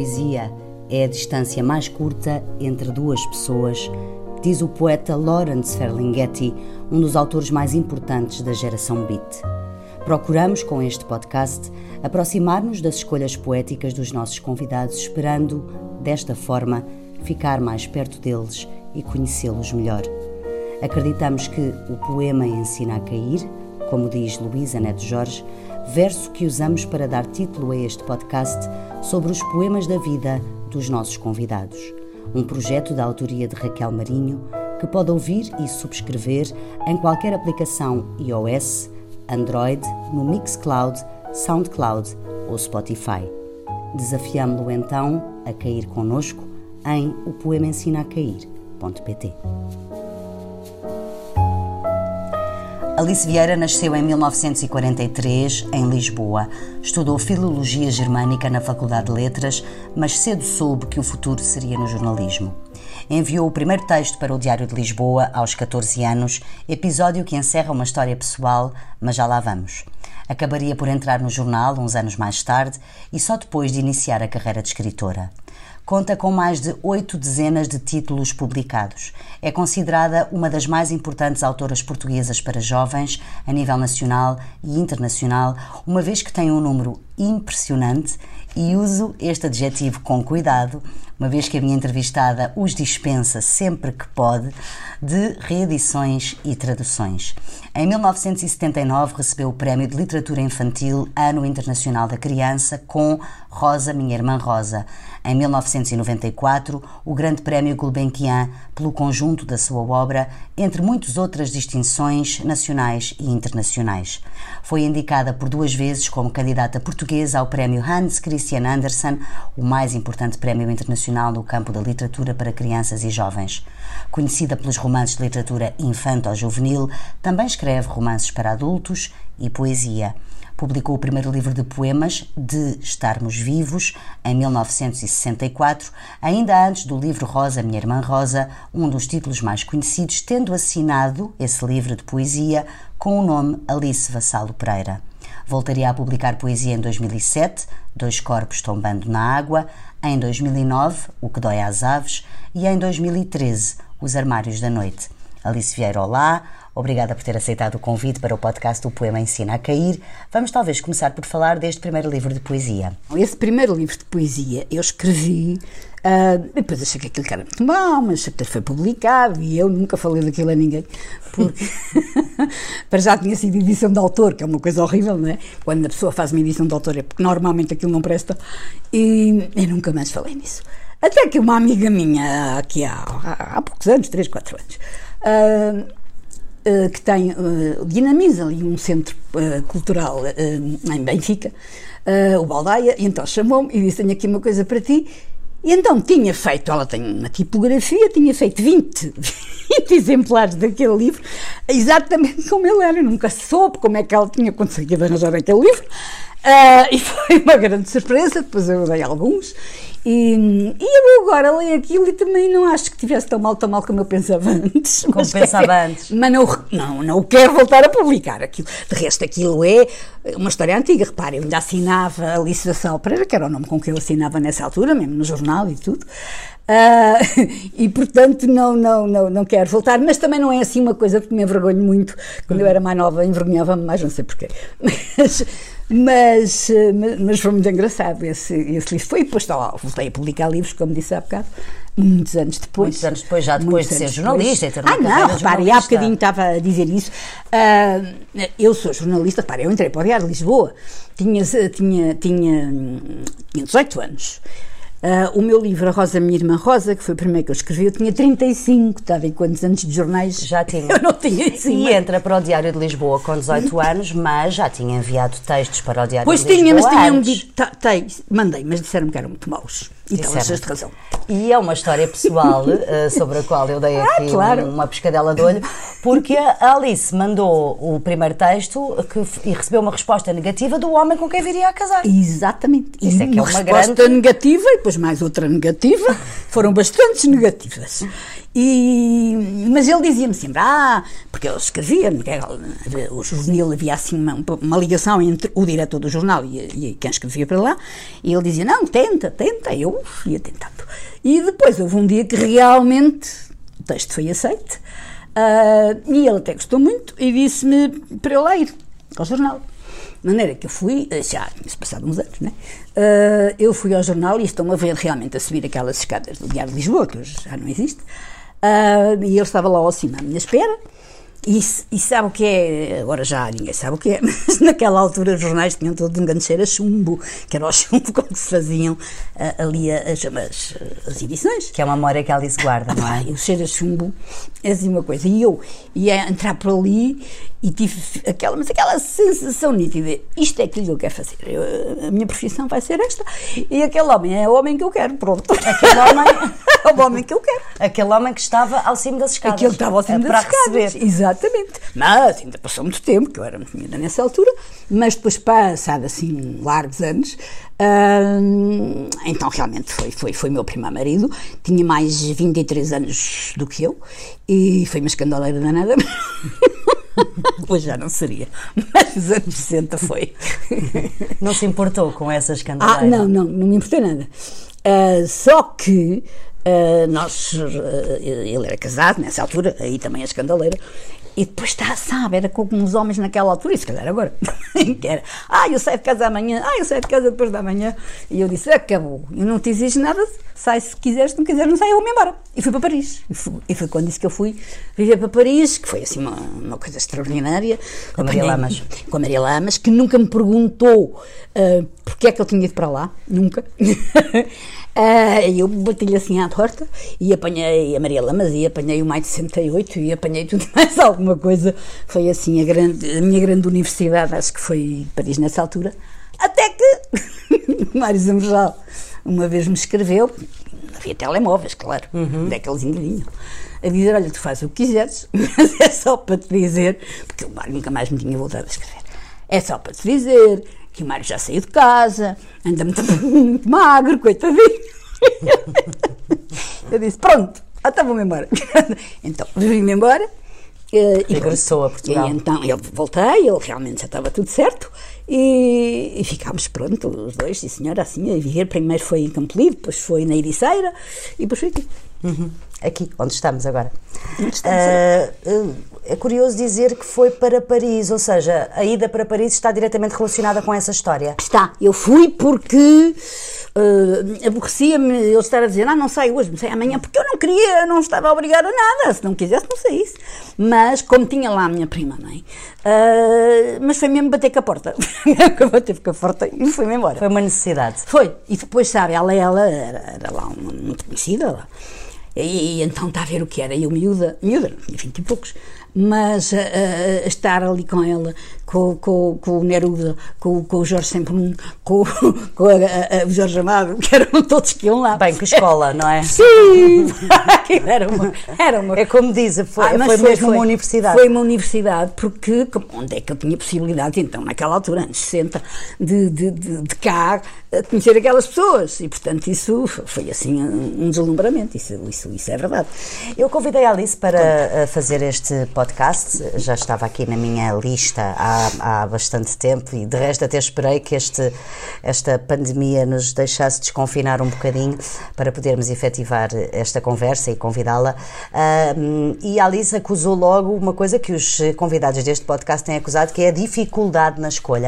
poesia é a distância mais curta entre duas pessoas, diz o poeta Lawrence Ferlinghetti, um dos autores mais importantes da geração Beat. Procuramos, com este podcast, aproximar-nos das escolhas poéticas dos nossos convidados, esperando, desta forma, ficar mais perto deles e conhecê-los melhor. Acreditamos que o poema ensina a cair, como diz Luísa Neto Jorge, verso que usamos para dar título a este podcast sobre os poemas da vida dos nossos convidados. Um projeto da autoria de Raquel Marinho, que pode ouvir e subscrever em qualquer aplicação iOS, Android, no Mixcloud, Soundcloud ou Spotify. Desafiamo-lo então a cair connosco em opoemaensinacair.pt. Alice Vieira nasceu em 1943, em Lisboa. Estudou Filologia Germânica na Faculdade de Letras, mas cedo soube que o futuro seria no jornalismo. Enviou o primeiro texto para o Diário de Lisboa aos 14 anos, episódio que encerra uma história pessoal, mas já lá vamos. Acabaria por entrar no jornal uns anos mais tarde e só depois de iniciar a carreira de escritora. Conta com mais de 8 dezenas de títulos publicados. É considerada uma das mais importantes autoras portuguesas para jovens, a nível nacional e internacional, uma vez que tem um número impressionante, e uso este adjetivo com cuidado, uma vez que a minha entrevistada os dispensa sempre que pode, de reedições e traduções. Em 1979 recebeu o Prémio de Literatura Infantil Ano Internacional da Criança com Rosa, Minha Irmã Rosa. Em 1994, o Grande Prémio Gulbenkian pelo conjunto da sua obra, entre muitas outras distinções nacionais e internacionais. Foi indicada por 2 vezes como candidata portuguesa ao Prémio Hans Christian Andersen, o mais importante prémio internacional no campo da literatura para crianças e jovens. Conhecida pelos romances de literatura infanto-juvenil, também escreve romances para adultos e poesia. Publicou o primeiro livro de poemas, De Estarmos Vivos, em 1964, ainda antes do livro Rosa, Minha Irmã Rosa, um dos títulos mais conhecidos, tendo assinado esse livro de poesia com o nome Alice Vassalo Pereira. Voltaria a publicar poesia em 2007, Dois Corpos Tombando na Água, em 2009, O que Dói às Aves, e em 2013, Os Armários da Noite. Alice Vieira, olá, obrigada por ter aceitado o convite para o podcast O Poema Ensina a Cair. Vamos talvez começar por falar deste primeiro livro de poesia. Esse primeiro livro de poesia eu escrevi, depois achei que aquilo era muito mau, mas até foi publicado e eu nunca falei daquilo a ninguém, porque para já tinha sido edição de autor, que é uma coisa horrível, não é? Quando a pessoa faz uma edição de autor é porque normalmente aquilo não presta, e eu nunca mais falei nisso. Até que uma amiga minha, aqui há poucos anos, 3, 4 anos, que tem, dinamiza ali um centro cultural em Benfica, o Baldaia, e então chamou-me e disse: tenho aqui uma coisa para ti. E então tinha feito, ela tem uma tipografia, tinha feito 20 exemplares daquele livro, exatamente como ele era. Eu nunca soube como é que ela tinha conseguido arranjar aquele livro, e foi uma grande surpresa. Depois eu dei alguns. E eu agora leio aquilo e também não acho que tivesse tão mal como eu pensava antes. Como pensava antes. Mas não quero voltar a publicar aquilo. De resto, aquilo é uma história antiga. Repare, eu ainda assinava Alice Vassalo Pereira, que era o nome com que eu assinava nessa altura, mesmo no jornal e tudo. E portanto não quero voltar, mas também não é assim uma coisa que me envergonho muito. Quando eu era mais nova envergonhava-me mais, não sei porquê. Mas foi muito engraçado esse livro. Foi, e depois voltei a publicar livros, como disse há bocado, muitos anos depois. Muitos anos depois, já depois de ser jornalista. Não, repare, há bocadinho estava a dizer isso. Eu sou jornalista, repare, eu entrei para o Diário de Lisboa, tinha 18 anos. O meu livro, A Rosa, Minha Irmã Rosa, que foi o primeiro que eu escrevi, eu tinha 35, estava em quantos anos de jornais? Já tinha. Eu não tinha isso. E entra para o Diário de Lisboa com 18 anos, mas já tinha enviado textos para o Diário de Lisboa. Pois tinha, mas tinham dito, mandei, mas disseram que eram muito maus. Então achaste razão. E é uma história pessoal sobre a qual eu dei aqui uma pescadela de olho, porque a Alice mandou o primeiro texto e recebeu uma resposta negativa do homem com quem viria a casar. Exatamente. Isso é que é uma resposta negativa e depois mais outra negativa. Foram bastante negativas. Mas ele dizia-me sempre, porque eu escrevia, o juvenil havia assim uma ligação entre o diretor do jornal e quem escrevia para lá, e ele dizia, não, tenta, eu ia tentando. E depois houve um dia que realmente o texto foi aceito, e ele até gostou muito e disse-me para eu lá ir ao jornal. De maneira que eu fui, já tinha-se passado uns anos, né? Eu fui ao jornal e estou-me a ver realmente a subir aquelas escadas do Diário de Lisboa, que hoje já não existe, e ele estava lá ao cima à minha espera, e sabe o que é, agora já ninguém sabe o que é, mas naquela altura os jornais tinham todo um grande cheiro a chumbo, que era o chumbo com que se faziam ali as edições. Que é uma memória que a Alice guarda, não é? O cheiro a chumbo é assim uma coisa, e eu ia entrar por ali e tive aquela sensação nítida, isto é aquilo que eu quero fazer, a minha profissão vai ser esta, e aquele homem é o homem que eu quero, pronto. Aquele homem é o homem que eu quero. Aquele homem que estava ao cimo das escadas. Aquele que estava ao cimo das escadas. Receber. Exatamente. Mas ainda passou muito tempo, que eu era muito miúda nessa altura, mas depois, passado assim largos anos, então realmente foi meu primeiro marido, tinha mais 23 anos do que eu, e foi uma escandaleira danada. Hoje já não seria, mas nos anos 60 foi. Não se importou com essa escandaleira? Não me importei nada. Só que ele era casado nessa altura, aí também a escandaleira, e depois era como os homens naquela altura, e se calhar agora, que era, eu saio de casa amanhã, eu saio de casa depois da manhã, e eu disse, acabou, eu não te exijo nada, sai se quiseres, se não quiseres não sai, eu vou-me embora, e fui para Paris, e foi quando disse que eu fui viver para Paris, que foi assim uma coisa extraordinária, com a Maria Lamas. Com a Maria Lamas, que nunca me perguntou porque é que eu tinha ido para lá, nunca. Eu bati-lhe assim à porta e apanhei a Maria Lamas e apanhei o Maio de 68 e apanhei tudo mais alguma coisa. Foi assim a minha grande universidade, acho que foi Paris nessa altura, até que Mário Zambojal uma vez me escreveu, havia telemóveis, claro, daqueles engadinhos, a dizer, olha, tu fazes o que quiseres, mas é só para te dizer, porque o Mário nunca mais me tinha voltado a escrever, é só para te dizer que o Mário já saiu de casa, anda muito magro, coitadinho. Eu disse, pronto, então vou-me embora. Então, vim-me embora. E regressou a Portugal. E então, eu voltei, ele realmente já estava tudo certo, e ficámos, pronto, os dois, sim senhora, assim, a viver. Primeiro foi em Campolide, depois foi na Ericeira, e depois foi aqui. Aqui, onde estamos agora. É curioso dizer que foi para Paris, ou seja, a ida para Paris está diretamente relacionada com essa história. Está, eu fui porque aborrecia-me ele estar a dizer, não saio hoje, não saio amanhã, porque eu não queria, não estava obrigada a nada, se não quisesse não saísse, mas como tinha lá a minha prima, não é? Mas foi mesmo bater com a porta, bater com a porta e fui-me embora. Foi uma necessidade. Foi, e depois sabe, ela era lá uma muito conhecida lá. E então está a ver o que era, eu miúda, tinha 20 e poucos, mas estar ali com ela, com o Neruda, com o Jorge Semprún, com o Jorge Amado, que eram todos que iam lá. Bem, que escola, não é? Sim! era uma... É como dizem, foi mesmo uma universidade. Foi uma universidade, porque onde é que eu tinha possibilidade, então, naquela altura, anos 60, de cá, conhecer aquelas pessoas, e portanto isso foi assim um deslumbramento, isso é verdade. Eu convidei a Alice para fazer este podcast, já estava aqui na minha lista há bastante tempo e de resto até esperei que esta pandemia nos deixasse desconfinar um bocadinho para podermos efetivar esta conversa e convidá-la, e a Alice acusou logo uma coisa que os convidados deste podcast têm acusado, que é a dificuldade na escolha.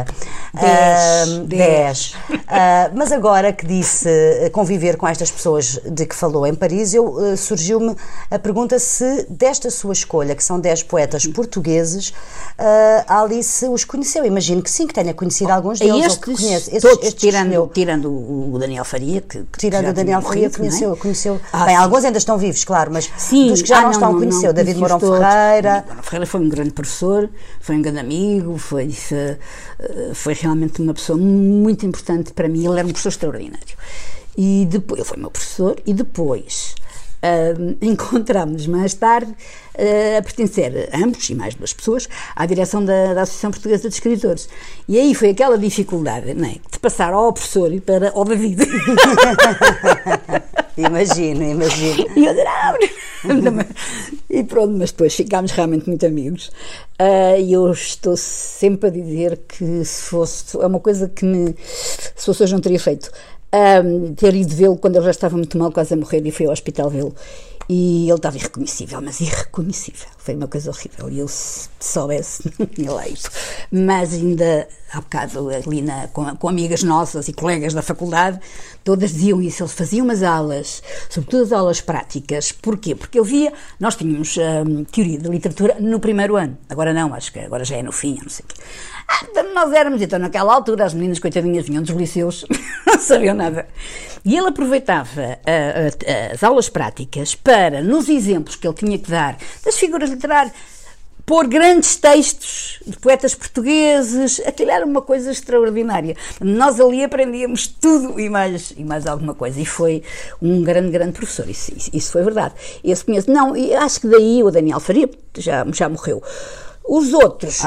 10. Mas agora que disse conviver com estas pessoas de que falou em Paris, surgiu-me a pergunta se desta sua escolha, que são 10 poetas portugueses, a Alice os conheceu. Imagino que sim, que tenha conhecido alguns deles, ou que conhece. Todos, tirando o Daniel Faria, tirando o Daniel Faria, conheceu. Bem, alguns ainda estão vivos, claro, mas sim, dos que já não estão, conheceu. David Mourão Ferreira. Mourão Ferreira foi um grande professor, foi um grande amigo, foi realmente uma pessoa muito importante para mim. Ele era um professor extraordinário. E depois, ele foi meu professor, e depois encontramos-nos mais tarde a pertencer, ambos e mais 2 pessoas, à direção da Associação Portuguesa de Escritores. E aí foi aquela dificuldade, não é, de passar ao professor e ao David. Imagino. E eu disse, E pronto, mas depois ficámos realmente muito amigos. E eu estou sempre a dizer que é uma coisa que se fosse hoje não teria feito. Ter ido vê-lo quando ele já estava muito mal, quase a morrer, e fui ao hospital vê-lo. E ele estava irreconhecível, mas irreconhecível. Foi uma coisa horrível. E eu, se soubesse, não tinha lá isso. Mas ainda há bocado, ali com amigas nossas e colegas da faculdade, todas diziam isso. Eles faziam umas aulas, sobretudo as aulas práticas. Porquê? Porque eu via, nós tínhamos teoria da literatura no primeiro ano. Agora não, acho que agora já é no fim, não sei o quê. Nós éramos, então, naquela altura, as meninas coitadinhas vinham dos liceus, não sabiam nada. E ele aproveitava as aulas práticas para, nos exemplos que ele tinha que dar das figuras literárias, pôr grandes textos de poetas portugueses. Aquilo era uma coisa extraordinária. Nós ali aprendíamos tudo e mais alguma coisa. E foi um grande professor. Isso foi verdade. Esse conheço. Não, e acho que daí o Daniel Faria já morreu. Os outros...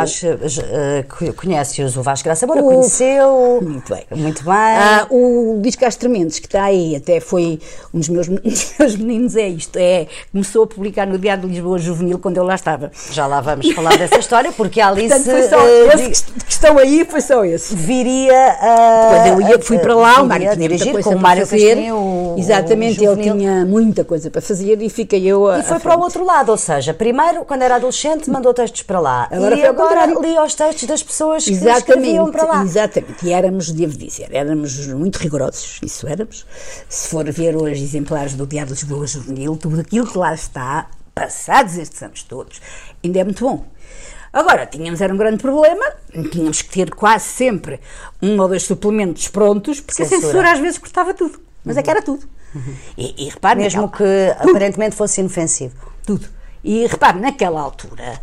Conhece-os, o Vasco Graça Moura, conheceu... Muito bem. Muito bem. O Luís Castro Mendes, que está aí, até foi um dos meus meninos, começou a publicar no Diário de Lisboa Juvenil, quando eu lá estava. Já lá vamos falar dessa história, porque a Alice... Portanto, foi só esse que estão aí, foi só esse. Viria Depois eu fui para lá, o Mário tinha muita coisa para fazer. Exatamente, ele tinha muita coisa para fazer e fiquei eu E foi para o outro lado, ou seja, primeiro, quando era adolescente, mandou textos para lá. Agora li os textos das pessoas que escreviam para lá. Exatamente, e devo dizer, éramos muito rigorosos, isso éramos. Se for ver hoje exemplares do Diário de Lisboa Juvenil, tudo aquilo que lá está, passados estes anos todos, ainda é muito bom. Agora, era um grande problema, tínhamos que ter quase sempre 1 ou 2 suplementos prontos, porque a censura às vezes cortava tudo, mas é que era tudo. E repare, mesmo que aparentemente fosse inofensivo. Tudo. E repare, naquela altura...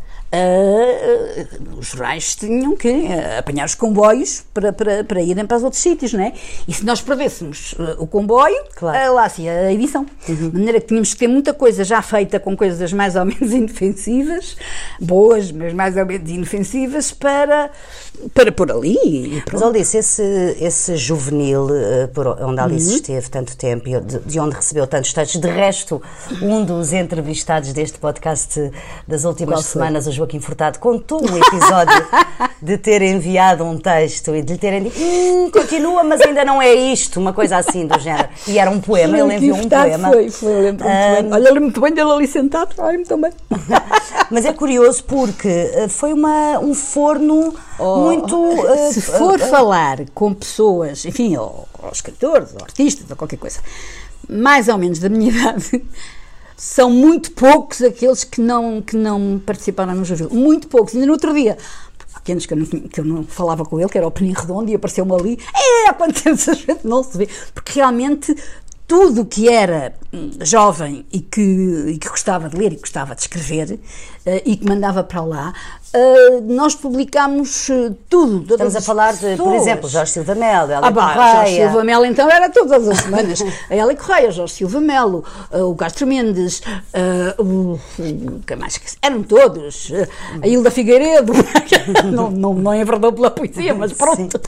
os jornais tinham que apanhar os comboios para irem para os outros sítios, não é? E se nós perdêssemos o comboio, claro, lá se a edição. De maneira que tínhamos que ter muita coisa já feita com coisas mais ou menos inofensivas, boas, mas mais ou menos inofensivas, para pôr ali. Mas Alice, esse juvenil onde a Alice esteve tanto tempo e de onde recebeu tantos textos, de resto, um dos entrevistados deste podcast das últimas semanas, o Joaquim Furtado, contou um episódio de ter enviado um texto e de lhe terem dito continua, mas ainda não é isto, uma coisa assim do género. E era um poema, ele enviou um poema. Foi, eu lembro muito bem. Olha, eu lembro muito bem dele ali sentado, olha-me também. Mas é curioso porque foi um forno muito... se for falar com pessoas, enfim, ou escritores, ou artistas, ou qualquer coisa, mais ou menos da minha idade... São muito poucos aqueles que não participaram no Juvenil. Muito poucos. Ainda no outro dia, pequenos que eu não falava com ele, que era o Peninho Redondo, e apareceu-me ali. Há quanto tempo a gente não se vê? Porque realmente tudo o que era jovem e que gostava de ler e que gostava de escrever e que mandava para lá, nós publicámos tudo. Estamos a falar de, por exemplo, Jorge Silva Melo, Hélia Correia. Jorge Silva Melo, então, era todas as semanas. A Hélia Correia, Jorge Silva Melo, o Castro Mendes, que mais? Eram todos. A Hilda Figueiredo, não enverdou pela poesia, mas pronto.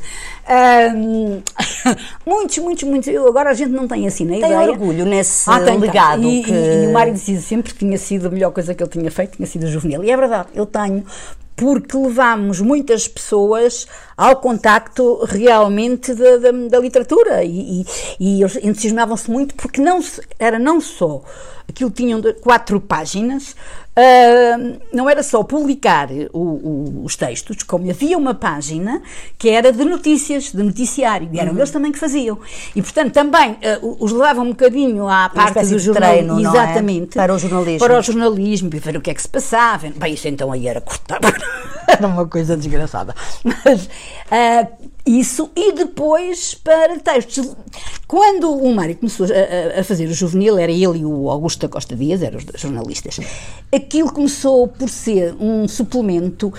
Muitos. Agora a gente não tem assim na ideia. Tem orgulho nesse legado. E o Mário dizia sempre que tinha sido a melhor coisa que ele tinha feito, tinha sido o Juvenil. E é verdade, eu tenho, porque levámos muitas pessoas ao contacto realmente da literatura e eles entusiasmavam-se muito porque era não só aquilo, tinham 4 páginas, não era só publicar os textos, como havia uma página que era de notícias, de noticiário, e eram eles também que faziam. E, portanto, também os levavam um bocadinho à parte do jornalismo, exatamente, para o jornalismo. Para o jornalismo, para ver o que é que se passava. Bem, isso então aí era cortar, era uma coisa desgraçada. Mas isso, e depois para textos. Quando o Mário começou a fazer o Juvenil, era ele e o Augusto da Costa Dias, eram os jornalistas, aquilo começou por ser um suplemento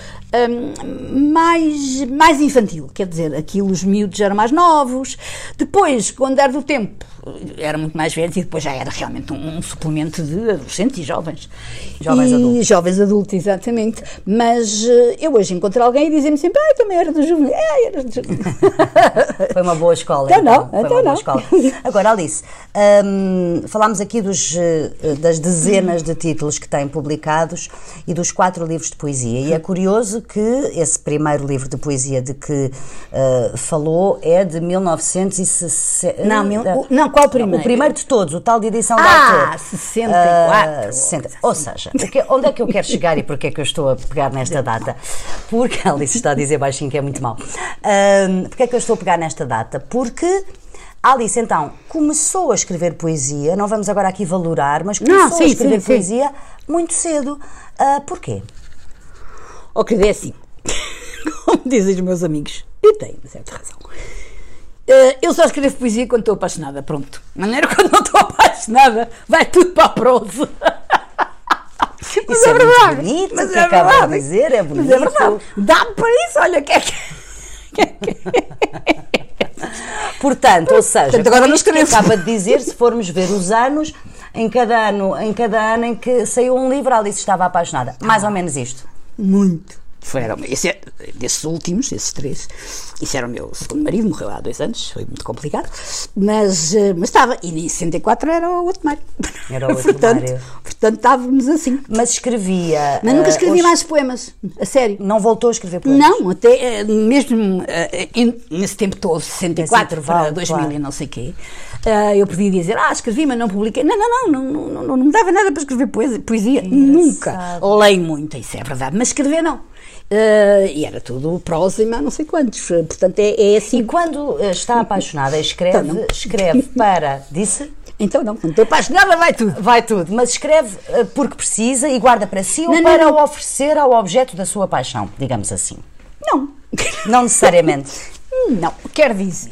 mais infantil, quer dizer, aquilo os miúdos eram mais novos, depois, quando era do tempo, eram muito mais velhos e depois já era realmente um suplemento de adolescentes e jovens. Jovens adultos, exatamente. Mas eu hoje encontro alguém e dizem-me sempre, também era do juvenil. Eras do juvenil. Foi uma boa escola, então. Foi uma boa escola. Agora, Alice, falámos aqui das dezenas de títulos que tem publicados e dos 4 livros de poesia. E é curioso que esse primeiro livro de poesia de que falou é de 1960. Não, qual o primeiro? O primeiro de todos, o tal de edição de autor. 64. 60. Ou seja, onde é que eu quero chegar e porque é que eu estou a pegar nesta data? Porque a Alice está a dizer baixinho que é muito mau. Porque é que eu estou a pegar nesta data? Porque a Alice, então, começou a escrever poesia, não vamos agora aqui valorar, mas começou a escrever poesia muito cedo. Porquê? Querido, é assim, como dizem os meus amigos, e tem uma certa razão. Eu só escrevo poesia quando estou apaixonada, pronto. De maneira quando não estou apaixonada, vai tudo para a prosa. Isso é muito bonito, mas o que acaba de dizer é bonito. Mas é verdade, dá-me para isso, olha, que é que... Portanto, ou seja, agora não isto que acaba de dizer, se formos ver os anos, em cada ano em que saiu um livro, a Alice estava apaixonada. Mais ou menos isto. Muito. Desses últimos, esses 3, isso era o meu segundo marido, morreu há 2 anos, foi muito complicado, mas estava, e em 64 era o outro Mário. Era o outro Mário. Portanto, estávamos assim. Mas escrevia... Mas nunca escrevi mais poemas, a sério. Não voltou a escrever poemas? Não, até mesmo nesse tempo todo, 64 para 2000 claro. E não sei o quê, eu podia dizer, escrevi, mas não publiquei. Não me dava nada para escrever poesia, nunca. Leio muito, isso é verdade, mas escrever não. E era tudo prosa e mais não sei quantos, portanto é assim. E quando está apaixonada, escreve para, disse? Então não, quando estou apaixonada vai tudo. Vai tudo, mas escreve porque precisa e guarda para si ou para o oferecer ao objeto da sua paixão, digamos assim? Não. Não necessariamente? Não, quero dizer,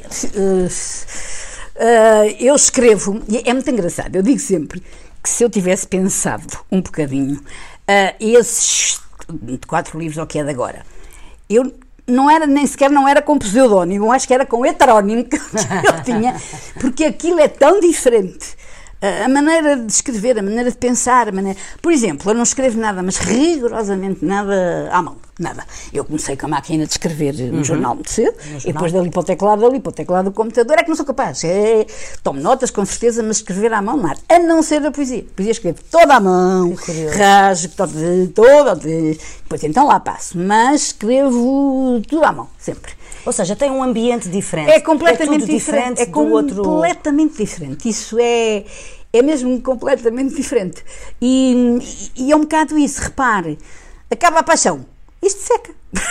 eu escrevo, e é muito engraçado, eu digo sempre que se eu tivesse pensado um bocadinho esses 4 livros, ou que é de agora, eu nem sequer era com pseudónimo, acho que era com heterónimo que eu tinha, porque aquilo é tão diferente. A maneira de escrever, a maneira de pensar, por exemplo, eu não escrevo nada, mas rigorosamente nada à mão, nada. Eu comecei com a máquina de escrever no jornal muito cedo, e depois dali para o teclado do computador, é que não sou capaz. Tomo notas, com certeza, mas escrever à mão, nada. A não ser a poesia. A poesia escrevo toda à mão, rasgo, toda, depois então lá passo, mas escrevo tudo à mão, sempre. Ou seja, tem um ambiente diferente. É completamente diferente. do outro. Completamente diferente. Isso é mesmo completamente diferente. E é um bocado isso. Repare, acaba a paixão, isto seca.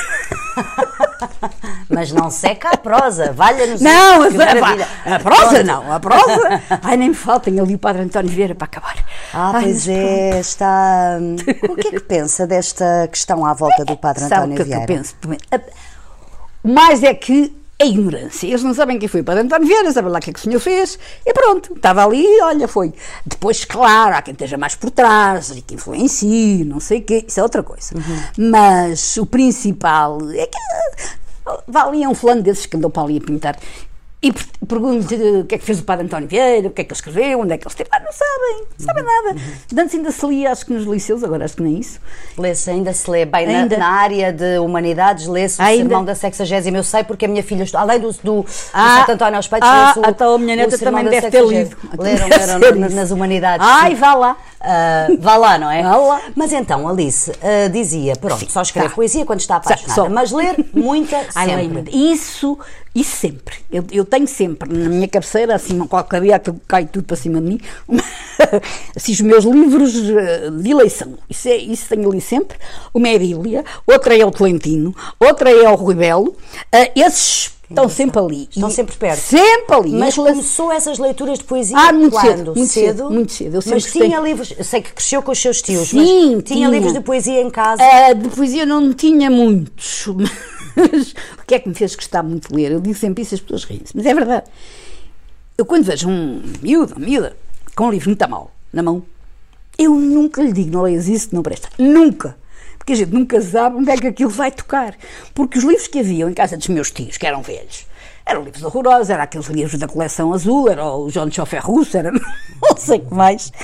Mas não seca a prosa, valha-nos. Não, a prosa não, a prosa. Nem me faltem ali o Padre António Vieira para acabar. Pois é, está. O que é que pensa desta questão à volta do Padre António Vieira? Sabe o que eu penso? Mais é que a ignorância. Eles não sabem quem foi o Padre António Vieira, sabem lá o que é que o senhor fez, e pronto, estava ali, olha, foi. Depois, claro, há quem esteja mais por trás, e que influencie, não sei o quê, isso é outra coisa. Mas o principal é que valia um fulano desses que andou para ali a pintar. E pergunto o que é que fez o Padre António Vieira, o que é que ele escreveu, onde é que ele esteve. Não sabem nada. Antes ainda se lia, acho que nos liceus, agora acho que nem isso. Ainda se lê bem na área de humanidades, lê-se o Sermão da 60ª, eu sei porque a minha filha, além do Santo António aos Peitos, lê-se então a minha neta também deve ter lido. Leram nas humanidades. Vá lá. Vá lá, não é? Vá lá. Mas então, Alice dizia, pronto, só escreve poesia quando está apaixonada, mas ler muita sempre. Isso sempre. Eu tenho sempre na minha cabeceira, assim, qualquer dia que cai tudo para cima de mim, assim, os meus livros de eleição. Isso tenho ali sempre. Uma é a Bíblia, outra é o Tolentino, outra é o Rui Belo. Esses estão sempre ali. Estão sempre perto. Sempre ali. Mas começou essas leituras de poesia muito cedo? Muito cedo. Mas tinha livros, eu sei que cresceu com os seus tios, sim, mas tinha livros de poesia em casa? De poesia não tinha muitos, mas o que é que me fez gostar muito de ler? Eu digo sempre isso, as pessoas riem-se, mas é verdade. Eu quando vejo um miúda, com um livro muito mal na mão, eu nunca lhe digo, não leias isso, não presta. Nunca. Porque a gente nunca sabe onde é que aquilo vai tocar. Porque os livros que haviam em casa dos meus tios, que eram velhos, eram livros horrorosos, eram aqueles livros da coleção azul, era o João de Chofé Russo, era não sei o que mais.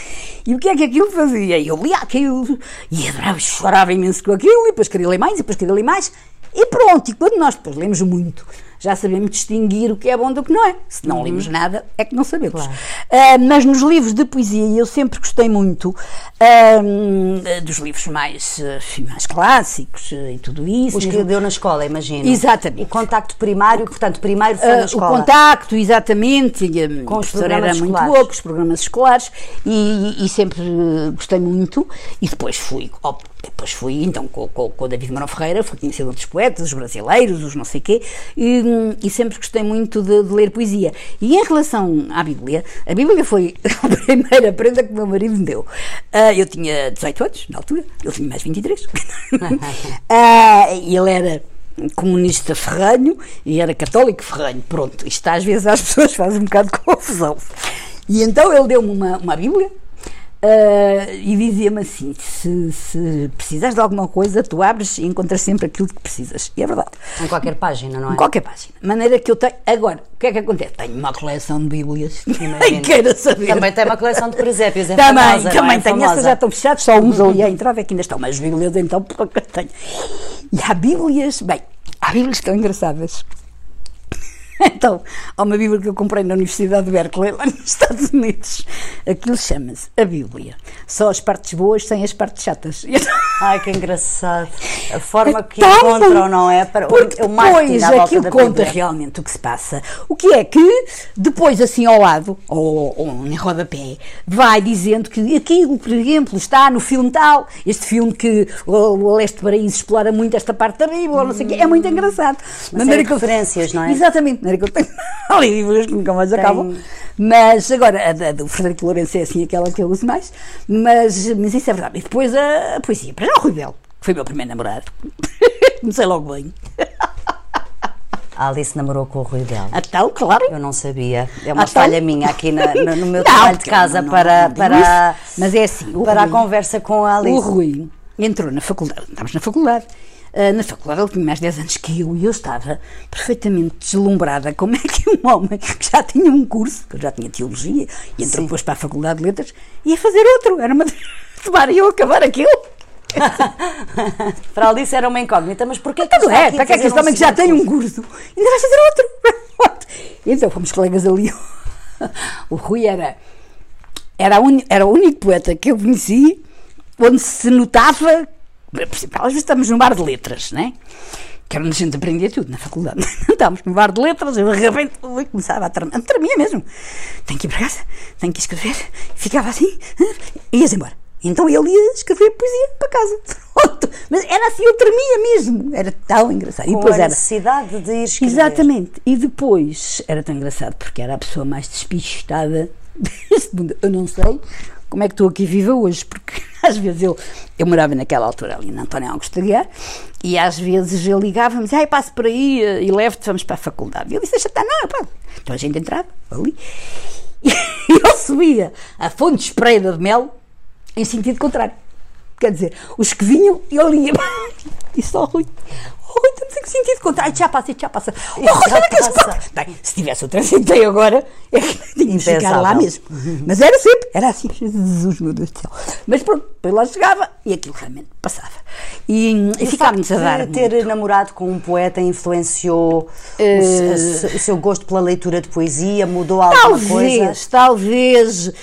E o que é que aquilo fazia? Eu lia aquilo e adorava, chorava imenso com aquilo, e depois queria ler mais, e depois queria ler mais, e pronto. E quando nós depois lemos muito, já sabemos distinguir o que é bom do que não é. Se não lemos nada, é que não sabemos. Claro. Mas nos livros de poesia, eu sempre gostei muito dos livros mais clássicos e tudo isso. Os que deu na escola, imagino. Exatamente. O contacto primário, portanto, primeiro foi na escola. O contacto, exatamente. Com os professor era muito boa, com os programas escolares, e sempre gostei muito. E depois fui, então, com o David Mourão Ferreira, fui conhecer outros poetas, os brasileiros, os não sei quê, e sempre gostei muito de ler poesia. E em relação à Bíblia, a Bíblia foi a primeira prenda que o meu marido me deu. Eu tinha 18 anos, na altura, ele tinha mais 23. E ele era comunista ferranho e era católico ferranho. Pronto, isto às vezes às pessoas faz um bocado de confusão. E então ele deu-me uma Bíblia. E dizia-me assim: se precisares de alguma coisa, tu abres e encontras sempre aquilo que precisas. E é verdade. Em qualquer página, não é? Em qualquer página. De maneira que eu tenho. Agora, o que é que acontece? Tenho uma coleção de Bíblias. Quem queira saber. Também tem uma coleção de presépios. Também tenho. Essas já estão fechadas, só uns ali à entrada é que ainda estão. Mas Bíblias, então, porque eu tenho. E há Bíblias. Bem, há Bíblias tão engraçadas. Então, há uma Bíblia que eu comprei na Universidade de Berkeley, lá nos Estados Unidos. Aquilo chama-se a Bíblia. Só as partes boas sem as partes chatas. Ai, que engraçado. A forma que encontram, não é? Porque depois aquilo conta realmente o que se passa. O que é que depois, assim ao lado, ou em rodapé, vai dizendo que aquilo, por exemplo, está no filme tal, este filme que o Leste Paraíso explora muito esta parte da Bíblia, ou não sei o quê, é muito engraçado. Uma série de referências, não é? Exatamente. Que eu tenho ali livros que nunca mais acabam, mas agora a do Frederico Lourenço é assim aquela que eu uso mais, mas isso é verdade. E depois a poesia, para já o Rui Belo, que foi o meu primeiro namorado. Comecei logo bem. A Alice namorou com o Rui Belo. Então, claro. Eu não sabia. É uma falha minha aqui no meu trabalho de casa mas é assim, para a conversa com a Alice. O Rui entrou na faculdade, estávamos na faculdade. Na faculdade ele tinha mais 10 anos que eu e eu estava perfeitamente deslumbrada como é que um homem que já tinha um curso, que eu já tinha teologia e entrou depois para a faculdade de letras, ia fazer outro, era uma tomar e eu acabar aquilo. Para a Alice era uma incógnita, mas porquê que para que é que este homem que já tem um curso ainda vai fazer outro? Então fomos colegas ali. O Rui era o único poeta que eu conheci onde se notava. Às vezes estamos num bar de letras, não é? Que era onde a gente aprendia tudo na faculdade. Estávamos num bar de letras, eu de repente começava a tremia mesmo. Tenho que ir para casa, tenho que escrever. Ficava assim, ias embora. Então ele ia escrever poesia para casa. Pronto. Mas era assim, eu tremia mesmo. Era tão engraçado. Com a necessidade de ir escrever. Exatamente. E depois era tão engraçado porque era a pessoa mais despistada deste mundo. Eu não sei como é que estou aqui viva hoje, porque às vezes eu morava naquela altura ali na António Augusto Aguiar, e às vezes eu ligava-me e dizia, passo por aí e levo-te, vamos para a faculdade. E eu disse, deixa estar, não, pá. Então a gente entrava ali, e eu subia a Fonte Espreita de Melo em sentido contrário. Quer dizer, os que vinham, eu lia, e só Rui, estamos em sentido contrário, já passa. Bem, se tivesse o trânsito agora, é que tinha de ficar lá mesmo. Mas era sempre, era assim, Jesus, meu Deus do céu. Mas pronto, depois lá chegava e aquilo realmente passava. E ficávamos a dar. Ter namorado com um poeta influenciou o seu gosto pela leitura de poesia, mudou alguma coisa? Talvez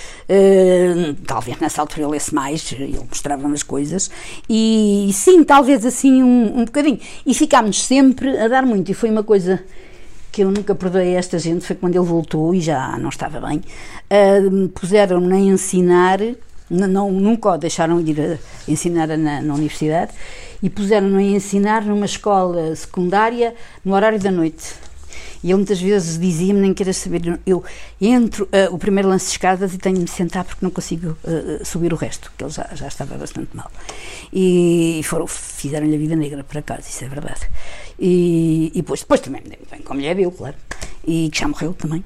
nessa altura eu lesse mais, ele mostrava-me as coisas, e sim, talvez assim um bocadinho. E ficámos sempre a dar muito, e foi uma coisa que eu nunca perdoei a esta gente, foi quando ele voltou e já não estava bem, puseram-me a ensinar, nunca o deixaram ir a ensinar na universidade, e puseram-me a ensinar numa escola secundária no horário da noite. E ele muitas vezes dizia-me, nem queiras saber, eu entro o primeiro lance de escadas e tenho de me sentar porque não consigo subir o resto, porque ele já estava bastante mal. E fizeram-lhe a vida negra, por acaso, isso é verdade. E depois também me dei bem com a mulher dele, claro, e que já morreu também.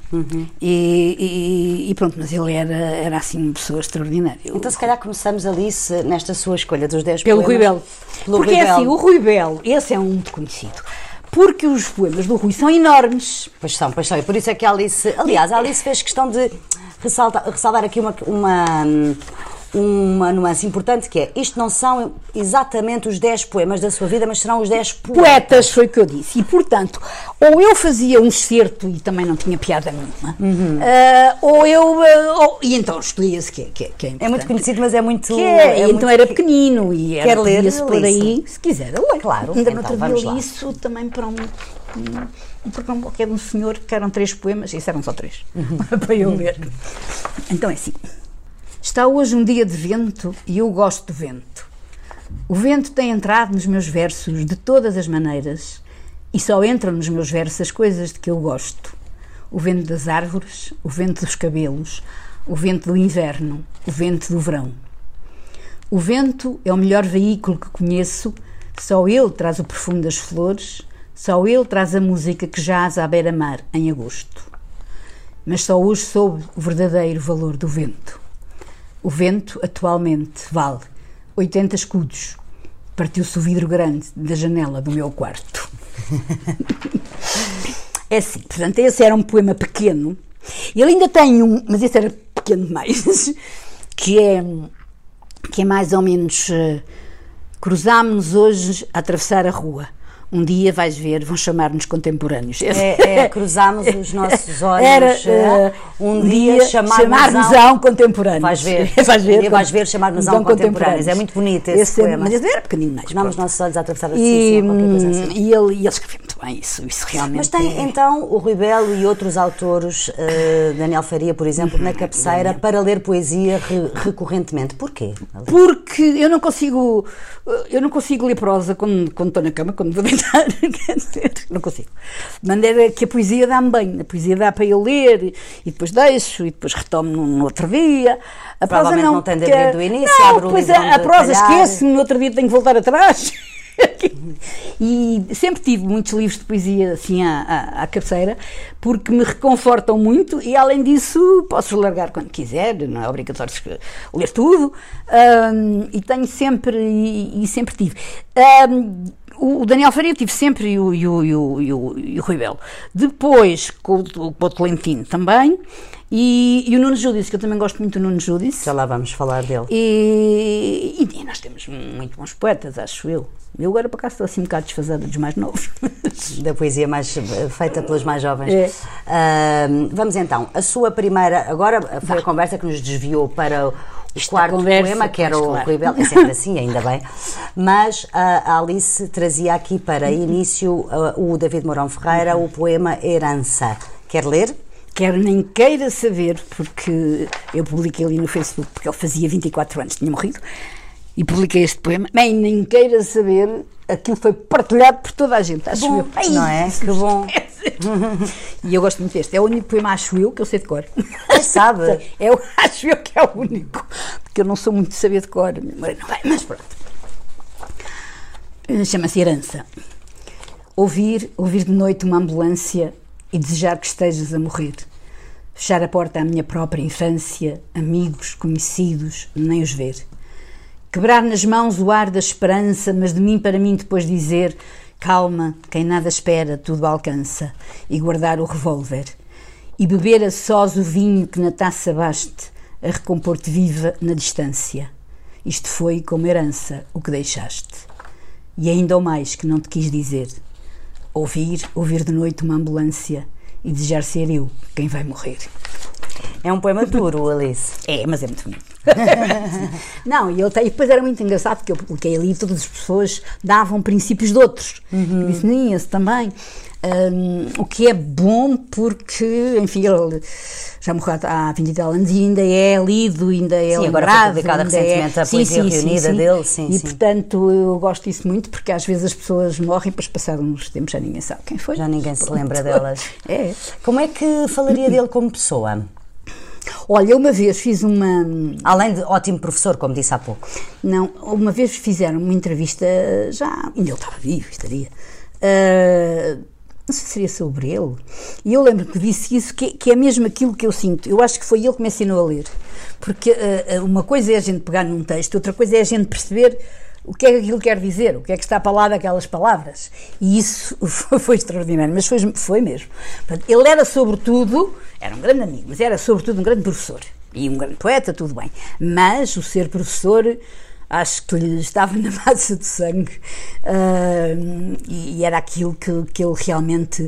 E pronto, mas ele era assim uma pessoa extraordinária. Então se calhar começamos, Alice, nesta sua escolha dos 10 poemas. Pelo Rui Belo. Porque é assim, o Rui Belo, esse é um muito conhecido. Porque os poemas do Rui são enormes. Pois são, e por isso é que a Alice, aliás, a Alice fez questão de ressaltar aqui uma nuance importante que é, isto não são exatamente os 10 poemas da sua vida, mas serão os 10 poetas. Foi o que eu disse. E, portanto, ou eu fazia um excerto e também não tinha piada nenhuma, e então escolhia esse que é importante. É muito conhecido, mas é muito... então era pequenino e quer ler, podia-se por aí, se quiser, eu leio. Claro, ainda então, não ouvi isso também para um programa qualquer de um senhor que eram 3 poemas, isso eram só 3, para eu ler. Então é assim. Está hoje um dia de vento e eu gosto do vento. O vento tem entrado nos meus versos de todas as maneiras e só entram nos meus versos as coisas de que eu gosto. O vento das árvores, o vento dos cabelos, o vento do inverno, o vento do verão. O vento é o melhor veículo que conheço, só ele traz o perfume das flores, só ele traz a música que jaz à beira-mar em agosto. Mas só hoje soube o verdadeiro valor do vento. O vento, atualmente, vale 80 escudos. Partiu-se o vidro grande da janela do meu quarto. É assim, portanto, esse era um poema pequeno. Ele ainda tem um, mas esse era pequeno demais, que é mais ou menos... Cruzámos-nos hoje a atravessar a rua. Um dia, vais ver, vão chamar-nos contemporâneos. Cruzámos os nossos olhos. Um dia chamar-nos-ão contemporâneos. Vais ver chamar-nos-ão contemporâneos. É muito bonito esse poema. Mas esse era pequenino. Cruzámos os nossos olhos a atravessar a qualquer coisa assim. E ele escreveu muito bem isso realmente. Mas tem então o Rui Belo e outros autores, Daniel Faria, por exemplo, na cabeceira, para ler poesia recorrentemente. Porquê? Porque eu não consigo ler prosa quando estou na cama, quando vou deitar. Quer dizer, não consigo. De maneira que a poesia dá-me bem. A poesia dá para eu ler e depois deixo e depois retomo no outro dia. A prosa não tem de abrir do início. Não, pois a prosa esqueço, no outro dia tenho que voltar atrás. E sempre tive muitos livros de poesia assim à cabeceira, porque me reconfortam muito e, além disso, posso largar quando quiser, não é obrigatório ler tudo, e tenho sempre, e sempre tive. O Daniel Faria tive sempre e o Rui Belo. Depois, com o Tolentino também, e o Nuno Judice, que eu também gosto muito do Nuno Judice. Já lá vamos falar dele. E nós temos muito bons poetas, acho eu. Eu agora, por acaso, estou assim um bocado desfasada dos mais novos. Da poesia mais feita pelos mais jovens. Vamos então, a sua primeira... Agora foi a conversa que nos desviou para o quarto poema, que era o Rui Belo. É sempre assim, ainda bem. Mas a Alice trazia aqui para início o David Mourão Ferreira, o poema Herança. Quer ler? Quero nem queira saber, porque eu publiquei ali no Facebook, porque ele fazia 24 anos, tinha morrido, e publiquei este poema, nem queira saber, aquilo foi partilhado por toda a gente, acho eu. Não é? Que bom. E eu gosto muito deste, é o único poema, acho eu, que eu sei de cor. Sabe? Acho eu que é o único, porque eu não sou muito de saber de cor, mas pronto. Chama-se Herança. Ouvir de noite uma ambulância e desejar que estejas a morrer. Fechar a porta à minha própria infância, amigos, conhecidos, nem os ver. Quebrar nas mãos o ar da esperança, mas de mim para mim depois dizer: calma, quem nada espera, tudo alcança, e guardar o revólver. E beber a sós o vinho que na taça baste, a recompor-te viva na distância. Isto foi como herança o que deixaste. E ainda o mais que não te quis dizer. Ouvir de noite uma ambulância e desejar ser eu quem vai morrer. É um poema duro, Alice. É, mas é muito bonito. Não, e depois era muito engraçado, porque eu publiquei ali e todas as pessoas davam princípios de outros. Eu disse, nem esse também. O que é bom porque, enfim, ele já morreu há 20 e tal anos e ainda é lido, ainda é lembrado. Agora foi publicada recentemente a poesia reunida dele. E portanto eu gosto disso muito, porque às vezes as pessoas morrem e depois passaram uns tempos já ninguém sabe quem foi. Já ninguém se lembra delas. É. Como é que falaria dele como pessoa? Olha, eu uma vez fiz uma... Além de ótimo professor, como disse há pouco. Não, uma vez fizeram uma entrevista, já, ainda ele estava vivo, estaria... não sei se seria sobre ele, e eu lembro que disse isso, que é mesmo aquilo que eu sinto. Eu acho que foi ele que me ensinou a ler, porque uma coisa é a gente pegar num texto, outra coisa é a gente perceber o que é que aquilo quer dizer, o que é que está para lá daquelas palavras, e isso foi extraordinário, mas foi mesmo. Portanto, ele era sobretudo, era um grande amigo, mas era sobretudo um grande professor. E um grande poeta, tudo bem. Mas o ser professor, acho que lhe estava na massa de sangue, e era aquilo que ele realmente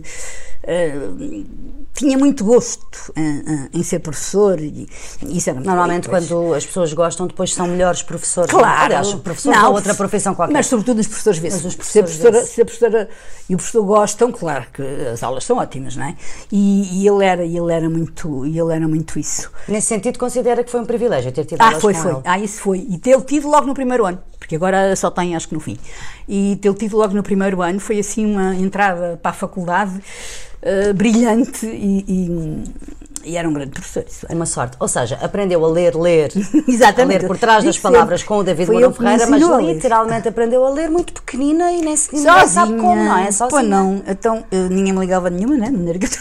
tinha muito gosto em ser professor. E isso era Normalmente, quando as pessoas gostam, depois são melhores professores. Claro. Aliás, professores ou outra profissão qualquer. Mas, sobretudo, os professores vê-se. Se a professora e o professor gostam, claro que as aulas são ótimas, não é? E ele era muito isso. Nesse sentido, considera que foi um privilégio ter tido aulas com ele? Isso foi. E tê-lo tido logo no primeiro ano, porque agora só tem, acho que no fim. E tê-lo tido logo no primeiro ano foi assim uma entrada para a faculdade brilhante e era um grande professor. Isso uma sorte. Ou seja, aprendeu a ler exatamente, a ler por trás das palavras com o David Mourão Ferreira, mas literalmente aprendeu a ler muito pequenina e nem sabe como, não é? Sozinha. Pois não, então ninguém me ligava nenhuma, né?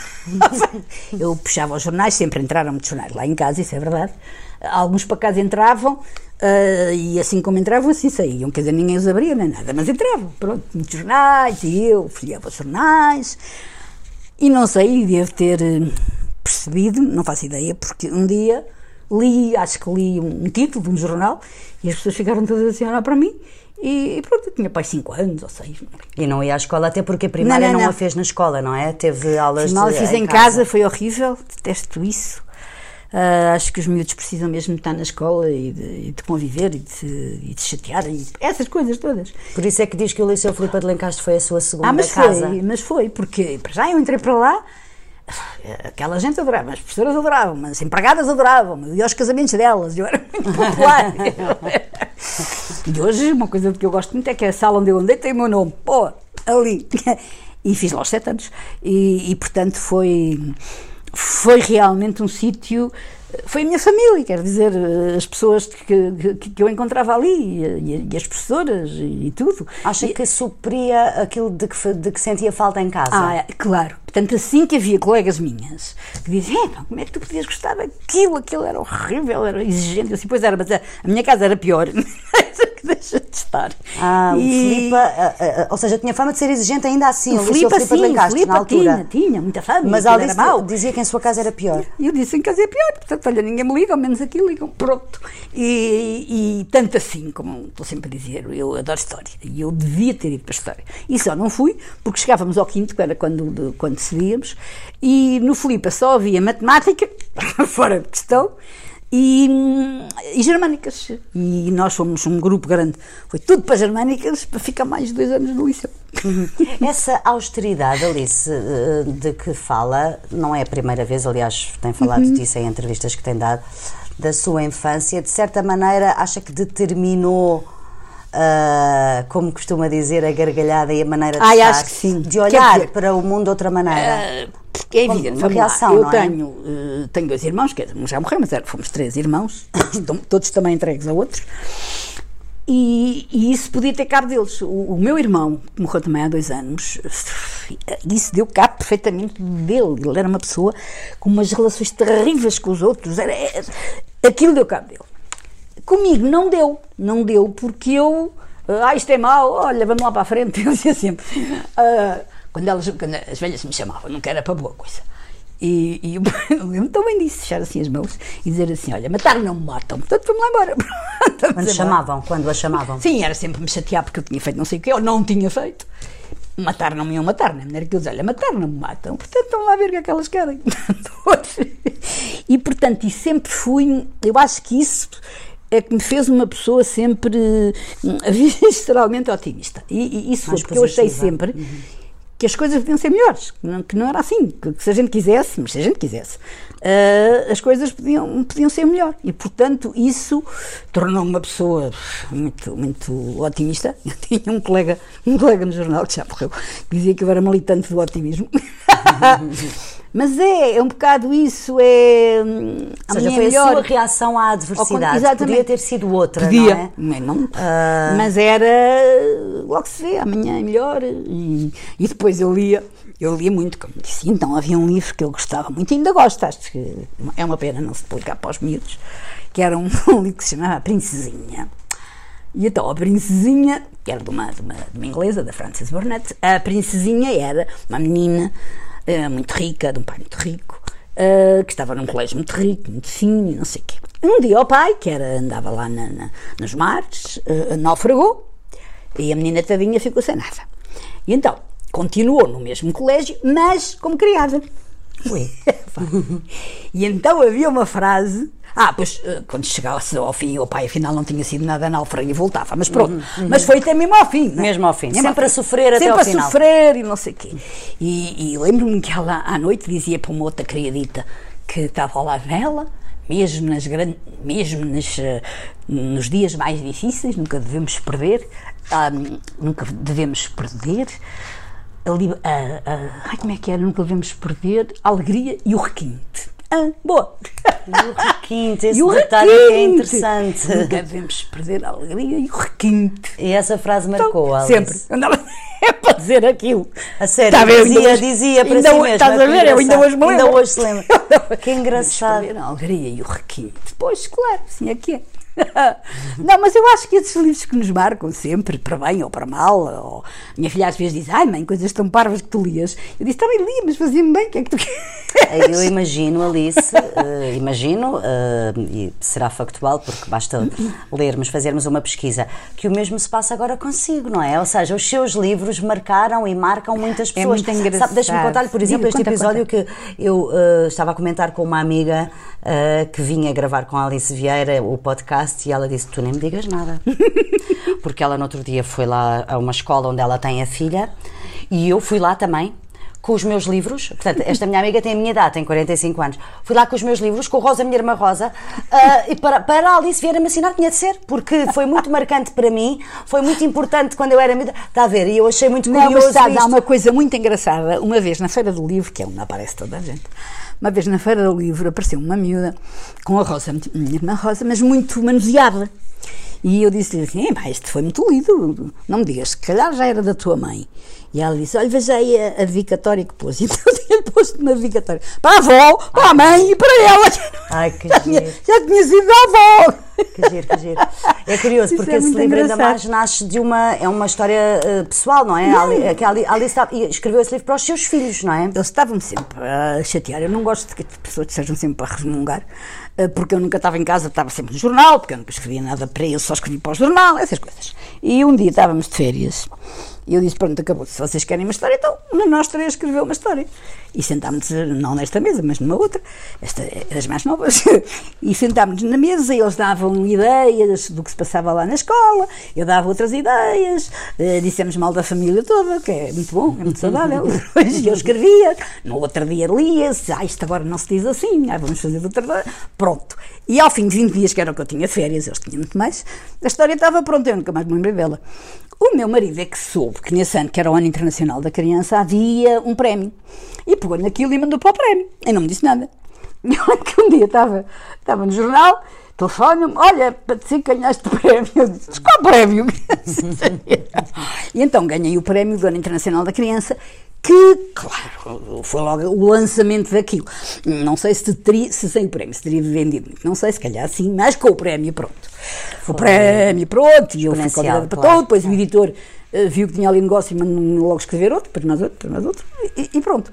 Eu puxava os jornais, sempre entraram muitos jornais lá em casa, isso é verdade. Alguns para casa entravam, e assim como entravam, assim saíam. Quer dizer, ninguém os abria nem nada, mas entravam. Pronto, muitos jornais, e eu folheava os jornais. E não sei, devo ter percebido, não faço ideia, porque um dia acho que li um título de um jornal e as pessoas ficaram todas assim a olhar para mim e pronto, eu tinha pai 5 anos ou 6. E não ia à escola até porque a primária não a fez na escola, não é? Teve aulas de fiz em casa, foi horrível, detesto isso. Acho que os miúdos precisam mesmo de estar na escola e de conviver e de chatear, essas coisas todas. Por isso é que diz que o Liceu Filipe de Lencastre foi a sua segunda casa. Mas foi, porque já eu entrei para lá, aquela gente adorava, as professoras adoravam, as empregadas adoravam, eu ia aos casamentos delas, eu era muito popular. E hoje, uma coisa que eu gosto muito é que a sala onde eu andei tem o meu nome, ali. E fiz lá os 7 anos. E portanto foi realmente um sítio, foi a minha família, quer dizer, as pessoas que eu encontrava ali, e as professoras e tudo. Acha que supria aquilo de que sentia falta em casa? Claro. Portanto, assim que havia colegas minhas que diziam, como é que tu podias gostar daquilo? Aquilo era horrível, era exigente. Eu assim, pois era, mas a minha casa era pior. Deixa de estar. O Filipe, ou seja, tinha fama de ser exigente ainda assim. O Filipe de Lencastre, na altura. Tinha muita fama. Mas Alice dizia que em sua casa era pior. Eu disse em casa é pior, portanto, olha, ninguém me liga, ao menos aqui ligam, pronto. E tanto assim, como estou sempre a dizer, eu adoro história, e eu devia ter ido para a história. E só não fui, porque chegávamos ao quinto, que era quando decidíamos, e no Filipe só havia matemática, fora de questão, e germânicas. E nós fomos um grupo grande, foi tudo para germânicas, para ficar mais de 2 anos no liceu. Essa austeridade, Alice, de que fala, não é a primeira vez, aliás, tem falado disso em entrevistas que tem dado, da sua infância, de certa maneira, acha que determinou, como costuma dizer, a gargalhada e a maneira de estar, acho que sim. De olhar para o mundo de outra maneira? Porque é evidente, uma reação, eu não tenho 2 irmãos, que um já morreu, mas fomos 3 irmãos, todos também entregues a outros, e isso podia ter cabo deles. O meu irmão, que morreu também há 2 anos, isso deu cabo perfeitamente dele. Ele era uma pessoa com umas relações terríveis com os outros, aquilo deu cabo dele. Comigo não deu porque eu, isto é mau, olha, vamos lá para a frente, eu dizia sempre. Quando as velhas me chamavam, nunca era para boa coisa. E eu lembro também disso, fechar assim as mãos e dizer assim, olha, matar não me matam, portanto vamos lá embora. Quando a chamavam? Sim, era sempre me chatear porque eu tinha feito não sei o que, eu não tinha feito. Matar não me iam matar, né? Era que eu dizia, olha, matar não me matam, portanto vamos lá ver o que é que elas querem. E portanto, e sempre fui, eu acho que isso é que me fez uma pessoa sempre visceralmente otimista. E isso foi porque eu achei sempre que as coisas podiam ser melhores, que não era assim, que se a gente quisesse, mas se a gente quisesse, as coisas podiam ser melhor. E, portanto, isso tornou-me uma pessoa muito, muito otimista. Eu tinha um colega no jornal que já morreu, que dizia que eu era militante do otimismo. Mas é um bocado isso, ou seja, foi a sua reação à adversidade, exatamente. Podia ter sido outra, podia, não é? Mas era, logo se vê, amanhã é melhor, e depois eu lia muito, como disse, então havia um livro que eu gostava muito, e ainda gosto, acho que é uma pena não se publicar para os miúdos, que era um livro que se chamava A Princesinha. E então a Princesinha, que era de uma inglesa, da Frances Burnett, a Princesinha era uma menina muito rica, de um pai muito rico, que estava num colégio muito rico, muito fino, e não sei o quê. Um dia o pai, que andava lá nos mares, naufragou, e a menina tadinha ficou sem nada. E então, continuou no mesmo colégio, mas como criada. E então havia uma frase... pois quando chegasse ao fim, o pai afinal não tinha sido nada náufrago e voltava, mas pronto, mas foi até mesmo ao fim, né? Mesmo ao fim, sempre a sofrer até ao final. Sempre a sofrer e não sei o quê. E lembro-me que ela à noite dizia para uma outra criadita que estava ao lado dela, mesmo nos dias mais difíceis, nunca devemos perder como é que era? Nunca devemos perder a alegria e o requinte. Boa! E o requinte, esse detalhe que é interessante. Nunca devemos perder a alegria e o requinte. E essa frase marcou, então, Alice? Sempre. Andava para dizer aquilo. A sério, dizia para si mesmo. Estás a ver? Eu ainda hoje me lembro. Ainda hoje se lembra. Que engraçado. Perder a alegria e o requinte. Pois, claro, assim é que é. Não, mas eu acho que esses livros que nos marcam sempre, para bem ou para mal, ou... minha filha às vezes diz, mãe, coisas tão parvas que tu lias. Eu disse, também li, mas fazia-me bem, o que é que tu queres? Eu imagino, Alice, e será factual, porque basta lermos, fazermos uma pesquisa, que o mesmo se passa agora consigo, não é? Ou seja, os seus livros marcaram e marcam muitas pessoas. É muito engraçado. Deixa-me contar-lhe, por exemplo, este episódio que eu estava a comentar com uma amiga que vinha gravar com a Alice Vieira o podcast, e ela disse, tu nem me digas nada. Porque ela no outro dia foi lá a uma escola onde ela tem a filha, e eu fui lá também com os meus livros. Portanto, esta minha amiga tem a minha idade, tem 45 anos. Fui lá com os meus livros, com o Rosa, minha irmã Rosa, e para a Alice Vieira me assinar, tinha de ser, porque foi muito marcante para mim, foi muito importante quando eu era miúda. Está a ver? E eu achei muito curioso. Mas sabe, há uma coisa muito engraçada. Uma vez na Feira do Livro, que é onde aparece toda a gente, uma vez na Feira do Livro apareceu uma miúda com a Rosa, minha irmã Rosa, mas muito manuseada. E eu disse-lhe assim, este foi muito lido, não me digas, se calhar já era da tua mãe. E ela disse, olha, veja aí a dedicatória que pôs. Então eu tinha posto uma dedicatória para a avó, para a mãe e para ela. Ai, que já tinha sido a avó. Que giro. É curioso, porque esse livro ainda mais nasce de uma história pessoal, não é? A Alice escreveu esse livro para os seus filhos, não é? Eles estavam-me sempre a chatear. Eu não gosto de que as pessoas estejam sempre a resmungar, porque eu nunca estava em casa, estava sempre no jornal, porque eu nunca escrevia nada para eles, só escrevia para o jornal, essas coisas. E um dia estávamos de férias, e eu disse, pronto, acabou. Se vocês querem uma história, então nós três escreveu uma história. E sentámos-nos, não nesta mesa, mas numa outra, das mais novas, e sentámos-nos na mesa, e eles davam ideias do que se passava lá na escola, eu dava outras ideias, dissemos mal da família toda, que é muito bom, é muito saudável, e eu escrevia, no outro dia lia-se, isto agora não se diz assim, vamos fazer de outra vez, pronto. E ao fim de 20 dias, que era o que eu tinha férias, eles tinham muito mais, a história estava pronta, eu nunca mais me lembrei dela. O meu marido é que soube que nesse ano, que era o Ano Internacional da Criança, havia um prémio. E pegou naquilo e mandou para o prémio. E não me disse nada. Eu lembro que um dia estava no jornal, telefone-me, olha, para dizer que ganhaste o prémio. Eu disse, qual prémio? E então ganhei o prémio do Ano Internacional da Criança, que, claro, foi logo o lançamento daquilo. Não sei se sem o prémio se teria vendido muito, não sei, se calhar sim, mas com o prémio pronto. O prémio pronto, e eu fui convidada para todo, depois o editor viu que tinha ali negócio e mandou-me logo escrever outro, depois mais outro, e pronto.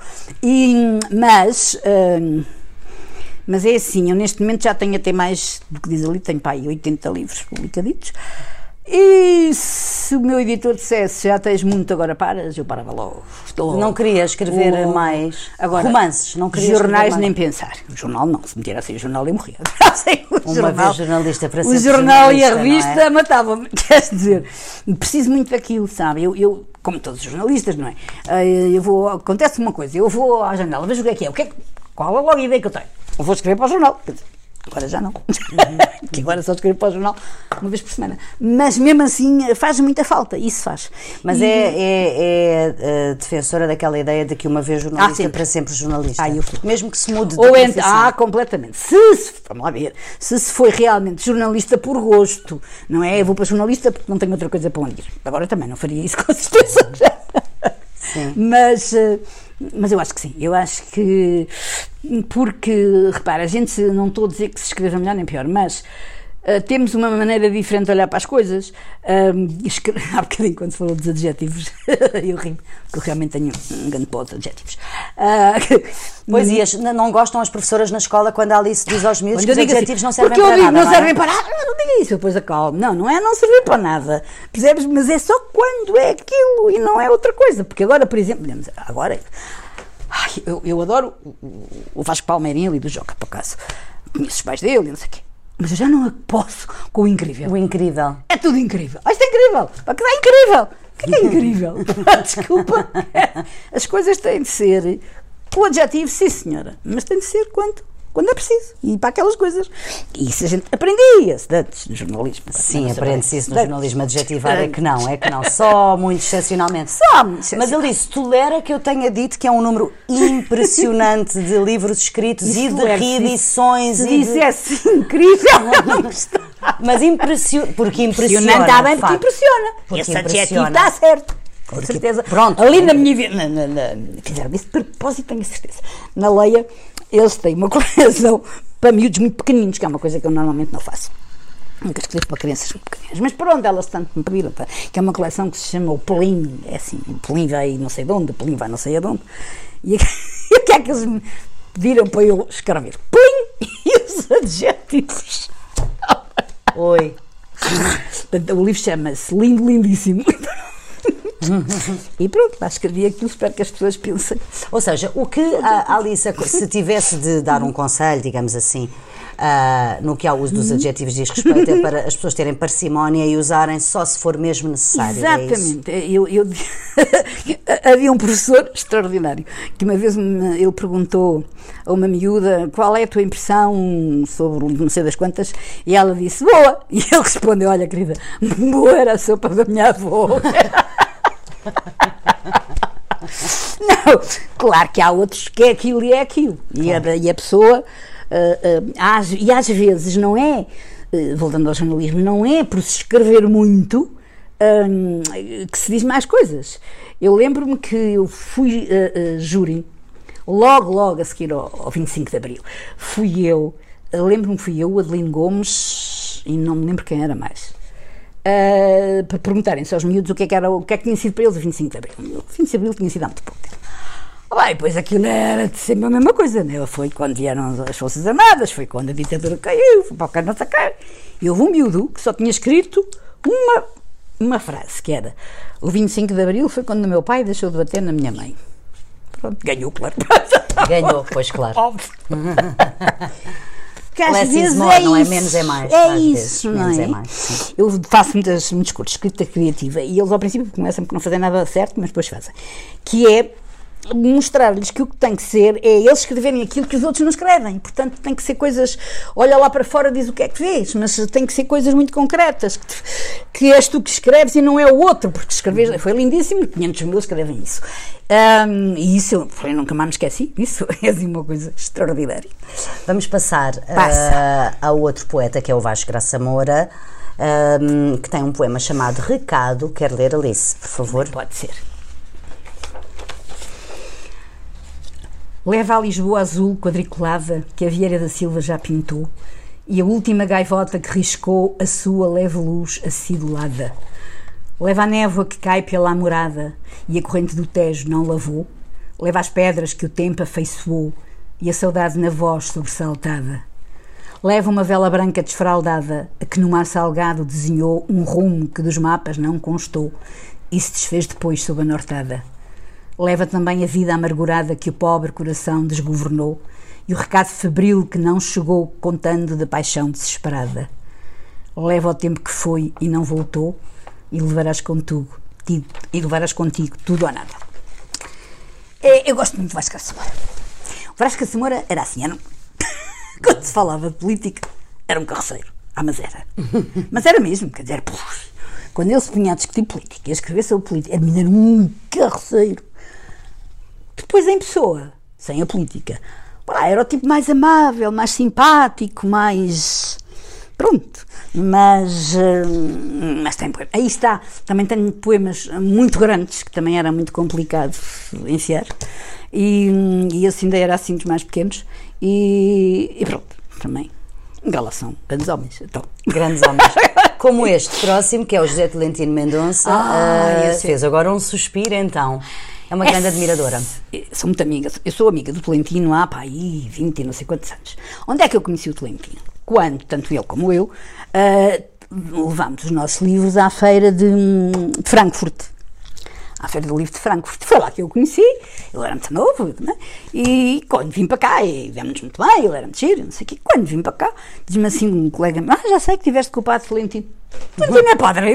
Mas é assim, eu neste momento já tenho até mais do que diz ali, tenho para aí 80 livros publicaditos. E se o meu editor dissesse, já tens muito, agora paras, eu parava logo. Não queria escrever mais agora, romances, não queria jornais nem pensar. O jornal não, se me tirasse o jornal eu morria. Uma vez jornalista para sempre. O jornal e a revista matavam-me, quer dizer, preciso muito daquilo, sabe? Eu, como todos os jornalistas, não é? Acontece uma coisa, eu vou à janela, vejo o que é, qual é logo a ideia que eu tenho? Eu vou escrever para o jornal. Agora já não, que agora só escrevo para o jornal uma vez por semana, mas mesmo assim faz muita falta, isso faz. Mas é defensora daquela ideia de que uma vez jornalista para sempre jornalista, mesmo que se mude de profissão. Completamente, vamos lá ver, se foi realmente jornalista por gosto, não é? Eu vou para jornalista porque não tenho outra coisa para onde ir, agora também não faria isso com certeza. Sim. Mas eu acho que sim, eu acho que, porque, repara, a gente, não estou a dizer que se escreva melhor nem pior, mas temos uma maneira diferente de olhar para as coisas. Há bocadinho, quando se falou dos adjetivos, eu ri, porque eu realmente tenho um grande pó de adjetivos. Pois, e não gostam as professoras na escola quando a Alice diz aos miúdos que os adjetivos assim, não servem para nada. Não servem para nada. Não diga isso, eu depois acalmo. Não é não servir para nada. Percebes? Mas é só quando é aquilo e não é outra coisa. Porque agora, por exemplo, eu adoro o Vasco Palmeirinho ali do Joca, por acaso. Conheço os pais dele e não sei o quê. Mas eu já não posso com o incrível. O incrível. É tudo incrível. Isto é incrível. Porque é incrível. O que é incrível? Desculpa. As coisas têm de ser o adjetivo, sim senhora, mas tem de ser quando é preciso. E para aquelas coisas. E isso a gente aprendia-se antes no jornalismo. Sim, aprende-se isso no jornalismo, adjetivar é que não. Só muito excepcionalmente. Mas ele disse, tolera que eu tenha dito que é um número impressionante de livros escritos e de reedições. Se dissesse incrível, não gostava. Mas porque impressiona. Está bem, porque impressiona. Esse adjetivo está certo. Com certeza. Pronto. Ali na minha vida, fizeram isso de propósito, tenho a certeza. Na Leia, eles têm uma coleção para miúdos muito pequeninos, que é uma coisa que eu normalmente não faço. Nunca escrevo para crianças muito pequeninas. Mas pronto, elas tanto me pediram, que é uma coleção que se chama o Pelim. É assim, o Pelim vai não sei de onde, o Pelim vai não sei aonde. E o que é que eles me pediram para eu escrever? Pelim e os adjetivos. Oi. Portanto, o livro chama-se Lindo, Lindíssimo. E pronto, lá escrevi aquilo, espero que as pessoas pensem. Ou seja, o que a Alice, se tivesse de dar um conselho, digamos assim, no que ao uso dos adjetivos diz respeito, é para as pessoas terem parcimónia e usarem só se for mesmo necessário. Exatamente. Havia um professor extraordinário que uma vez ele perguntou a uma miúda qual é a tua impressão sobre não sei das quantas, e ela disse boa, e ele respondeu, olha querida, boa era a sopa da minha avó. Não, claro que há outros que é aquilo e é aquilo. Claro. E a pessoa, às vezes não é, voltando ao jornalismo, não é por se escrever muito que se diz mais coisas. Eu lembro-me que eu fui júri, logo a seguir ao 25 de Abril. Lembro-me que fui eu, o Adelino Gomes, e não me lembro quem era mais. Para perguntarem-se aos miúdos o que é que tinha sido para eles o 25 de Abril. O 25 de Abril tinha sido há muito pouco tempo. Bem, pois aquilo era sempre a mesma coisa, né? Foi quando vieram as Forças Armadas, foi quando a ditadura caiu, foi para o carro não sacar. E houve um miúdo que só tinha escrito uma frase, que era: o 25 de Abril foi quando o meu pai deixou de bater na minha mãe. Pronto, ganhou, claro. Ganhou, pois claro. Óbvio. Que às Less vezes more, é não é? isso, Menos é mais. É às isso, vezes, não menos é? é mais. Eu faço muitos cursos de escrita criativa e eles ao princípio começam por não fazer nada certo, mas depois fazem. Que é mostrar-lhes que o que tem que ser é eles escreverem aquilo que os outros não escrevem. Portanto, tem que ser coisas, olha lá para fora, diz o que é que vês, mas tem que ser coisas muito concretas, que és tu que escreves e não é o outro, porque escrever foi lindíssimo, 500 mil escrevem isso. E isso eu nunca mais me esqueci, isso é assim uma coisa extraordinária. Vamos passar ao outro poeta, que é o Vasco Graça Moura, que tem um poema chamado Recado. Quer ler, Alice, por favor? Pode ser. Leva a Lisboa azul quadriculada que a Vieira da Silva já pintou, e a última gaivota que riscou a sua leve luz acidulada. Leva a névoa que cai pela amorada e a corrente do Tejo não lavou. Leva as pedras que o tempo afeiçoou e a saudade na voz sobressaltada. Leva uma vela branca desfraldada a que no mar salgado desenhou um rumo que dos mapas não constou e se desfez depois sob a nortada. Leva também a vida amargurada que o pobre coração desgovernou e o recado febril que não chegou contando da paixão desesperada. Leva o tempo que foi e não voltou e levarás contigo tudo ou nada. Eu gosto muito de Vasco Graça Moura. O Vasco Graça Moura era assim, quando se falava de política, era um carroceiro. Mas era. Mas era mesmo, quer dizer, quando ele se punha a discutir política e a escrever sobre política, era um carroceiro. Depois em pessoa, sem a política, era o tipo mais amável, mais simpático, mais... pronto. Mas tem poemas. Aí está, também tenho poemas muito grandes, que também era muito complicado enfiar, e esse ainda era assim dos mais pequenos, e pronto, também. Galação, grandes homens. Então. Grandes homens. Como este próximo, que é o José Tolentino Mendonça, fez agora um suspiro, então. É uma grande admiradora. Sou muito amiga, eu sou amiga do Tolentino há, aí 20 e não sei quantos anos. Onde é que eu conheci o Tolentino? Quando, tanto ele como eu, levámos os nossos livros à feira de Frankfurt. À Feira do Livro de Frankfurt. Foi lá que eu o conheci, ele era muito novo, eu também, e quando vim para cá, e vemos muito bem, ele era muito giro, não sei o quê, quando vim para cá, diz-me assim um colega meu, já sei que tiveste com o padre Tolentino. Tolentino é padre.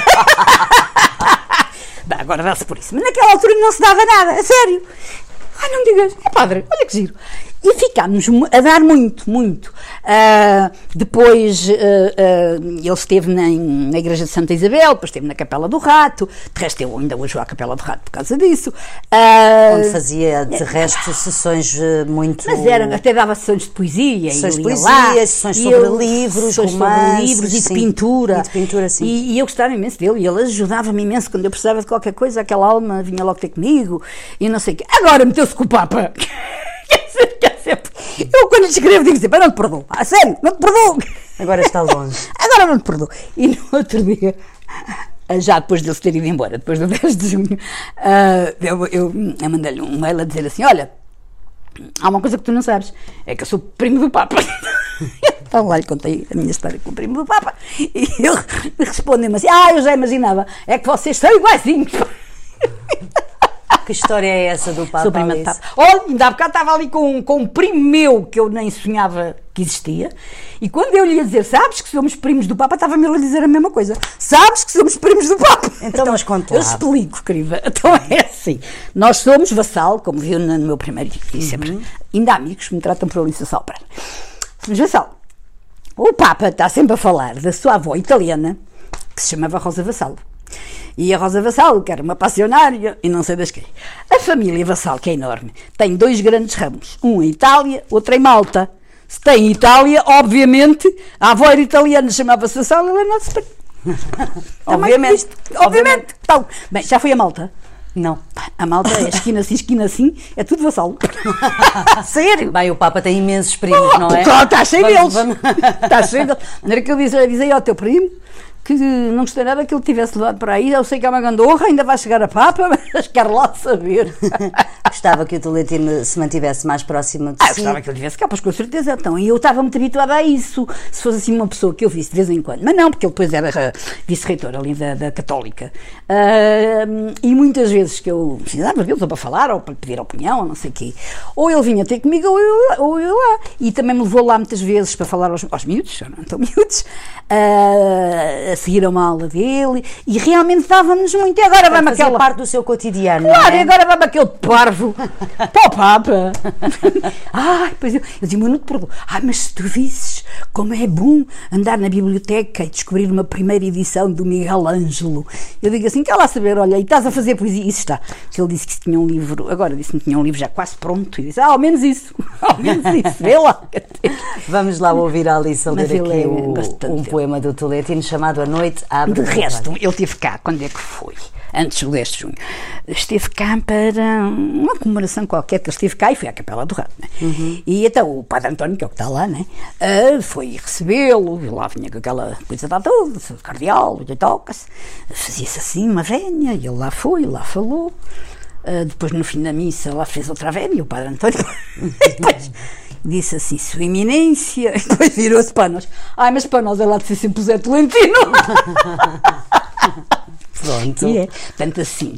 Bem, agora dá-se por isso, mas naquela altura não se dava nada, a sério. Ai, não me digas, é padre, olha que giro. E ficámos a dar muito, muito. Depois ele esteve na Igreja de Santa Isabel, depois esteve na Capela do Rato, de resto eu ainda hoje vou à Capela do Rato por causa disso. Onde fazia, de resto, sessões muito... Mas até dava sessões de poesia. Sessões de poesia, lá, sessões sobre livros, romances, e de pintura. E de pintura, sim. E eu gostava imenso dele, e ele ajudava-me imenso quando eu precisava de qualquer coisa, aquela alma vinha logo ter comigo, e não sei o quê. Agora meteu-se com o Papa. Eu quando escrevo digo sempre, não te perdoo, a sério, não te perdoo. Agora está longe. Agora não te perdoo. E no outro dia, já depois de ele ter ido embora, depois do 10 de junho, eu mandei-lhe um mail a dizer assim, olha, há uma coisa que tu não sabes, é que eu sou primo do Papa. Então lá lhe contei a minha história com o primo do Papa, e ele respondeu-me assim, eu já imaginava, é que vocês são iguaizinhos. Que história é essa do Papa? Sou prima de Papa. Olha, ainda há bocado estava ali com um primo meu que eu nem sonhava que existia, e quando eu lhe ia dizer, sabes que somos primos do Papa, estava-me ele a dizer a mesma coisa. Sabes que somos primos do Papa? Então mas conta lá. Eu explico, querida. Então é assim, nós somos vassal, como viu no meu primeiro dia, sempre, ainda há amigos que me tratam por Alice Vassal. Somos vassal. O Papa está sempre a falar da sua avó italiana, que se chamava Rosa Vassalo. E a Rosa Vassalo, que era uma passionária, e não sei das quê. A família Vassalo, que é enorme, tem 2 grandes ramos. Um em Itália, outro em Malta. Se tem Itália, obviamente, a avó era italiana, chamava-se Vassalo, ela é nossa prima. Obviamente. Obviamente. Então, bem, já foi a Malta? Não. A Malta é esquina assim, é tudo Vassalo. Sério? Bem, o Papa tem imensos primos, não é? Está cheio deles. Está cheio deles. Não era que eu dizia ao teu primo, que não gostei nada que ele tivesse levado para aí, eu sei que é uma gandorra, ainda vai chegar a Papa, mas quero lá saber. Gostava que o Tolentino se mantivesse mais próximo de si. Gostava que ele tivesse cá, pois com certeza, então, e eu estava muito habituada a isso, se fosse assim uma pessoa que eu visse de vez em quando, mas não, porque ele depois era vice-reitor ali da Católica, e muitas vezes que eu precisava dele, ou para falar, ou para pedir opinião, ou não sei o quê, ou ele vinha ter comigo, ou eu lá, e também me levou lá muitas vezes para falar aos miúdos, não tão miúdos, a seguir a uma aula dele, e realmente dava-nos muito, e agora vai-me aquela parte do seu cotidiano, claro, não é? E agora vai-me aquele parvo para o Papa. Pois eu digo, mas não te perdoo. Mas se tu visses como é bom andar na biblioteca e descobrir uma primeira edição do Miguel Ângelo, eu digo assim, quer lá saber, olha, e estás a fazer poesia, isso está, porque ele disse que tinha um livro, agora disse-me que tinha um livro já quase pronto, e disse, ao menos isso, vê lá. Vamos lá ouvir a Alice a ler aqui um dele. poema do Tolentino chamado A Noite Abre. De resto, ele esteve cá, quando é que foi? Antes do 10 de junho, esteve cá para uma comemoração qualquer, que ele esteve cá e foi à Capela do Rato, né? E então o Padre António, que é o que está lá, né? Foi recebê-lo, e lá vinha com aquela coisa da toda, cardeal, e toca-se, fazia-se assim uma vénia, e ele lá foi, lá falou, depois no fim da missa lá fez outra vénia, e o Padre António depois disse assim, Sua Eminência, e depois virou-se para nós, mas para nós é lá de ser sempre o Zé Tolentino. Pronto. E é, tanto assim,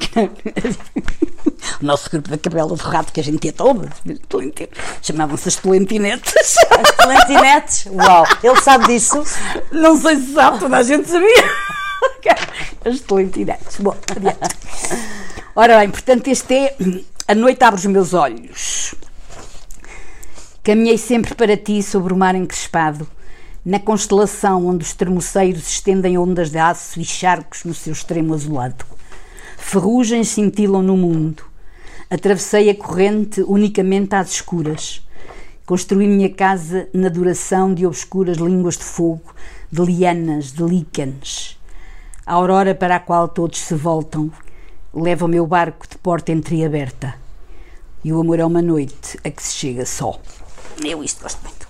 o nosso grupo da Capela do Rato, que a gente ia todas, chamavam-se as Tolentinetes. As Tolentinetes? Uau, ele sabe disso? Não sei se sabe, toda a gente sabia. As Tolentinetes. Bom, adiante. Ora bem, portanto, este é A Noite Abre os Meus Olhos. Caminhei sempre para ti sobre o mar encrespado, na constelação onde os termoceiros estendem ondas de aço e charcos no seu extremo azulado. Ferrugens cintilam no mundo. Atravessei a corrente unicamente às escuras. Construí minha casa na duração de obscuras línguas de fogo, de lianas, de líquenes. A aurora para a qual todos se voltam leva o meu barco de porta entreaberta. E o amor é uma noite a que se chega só. Eu isto gosto muito.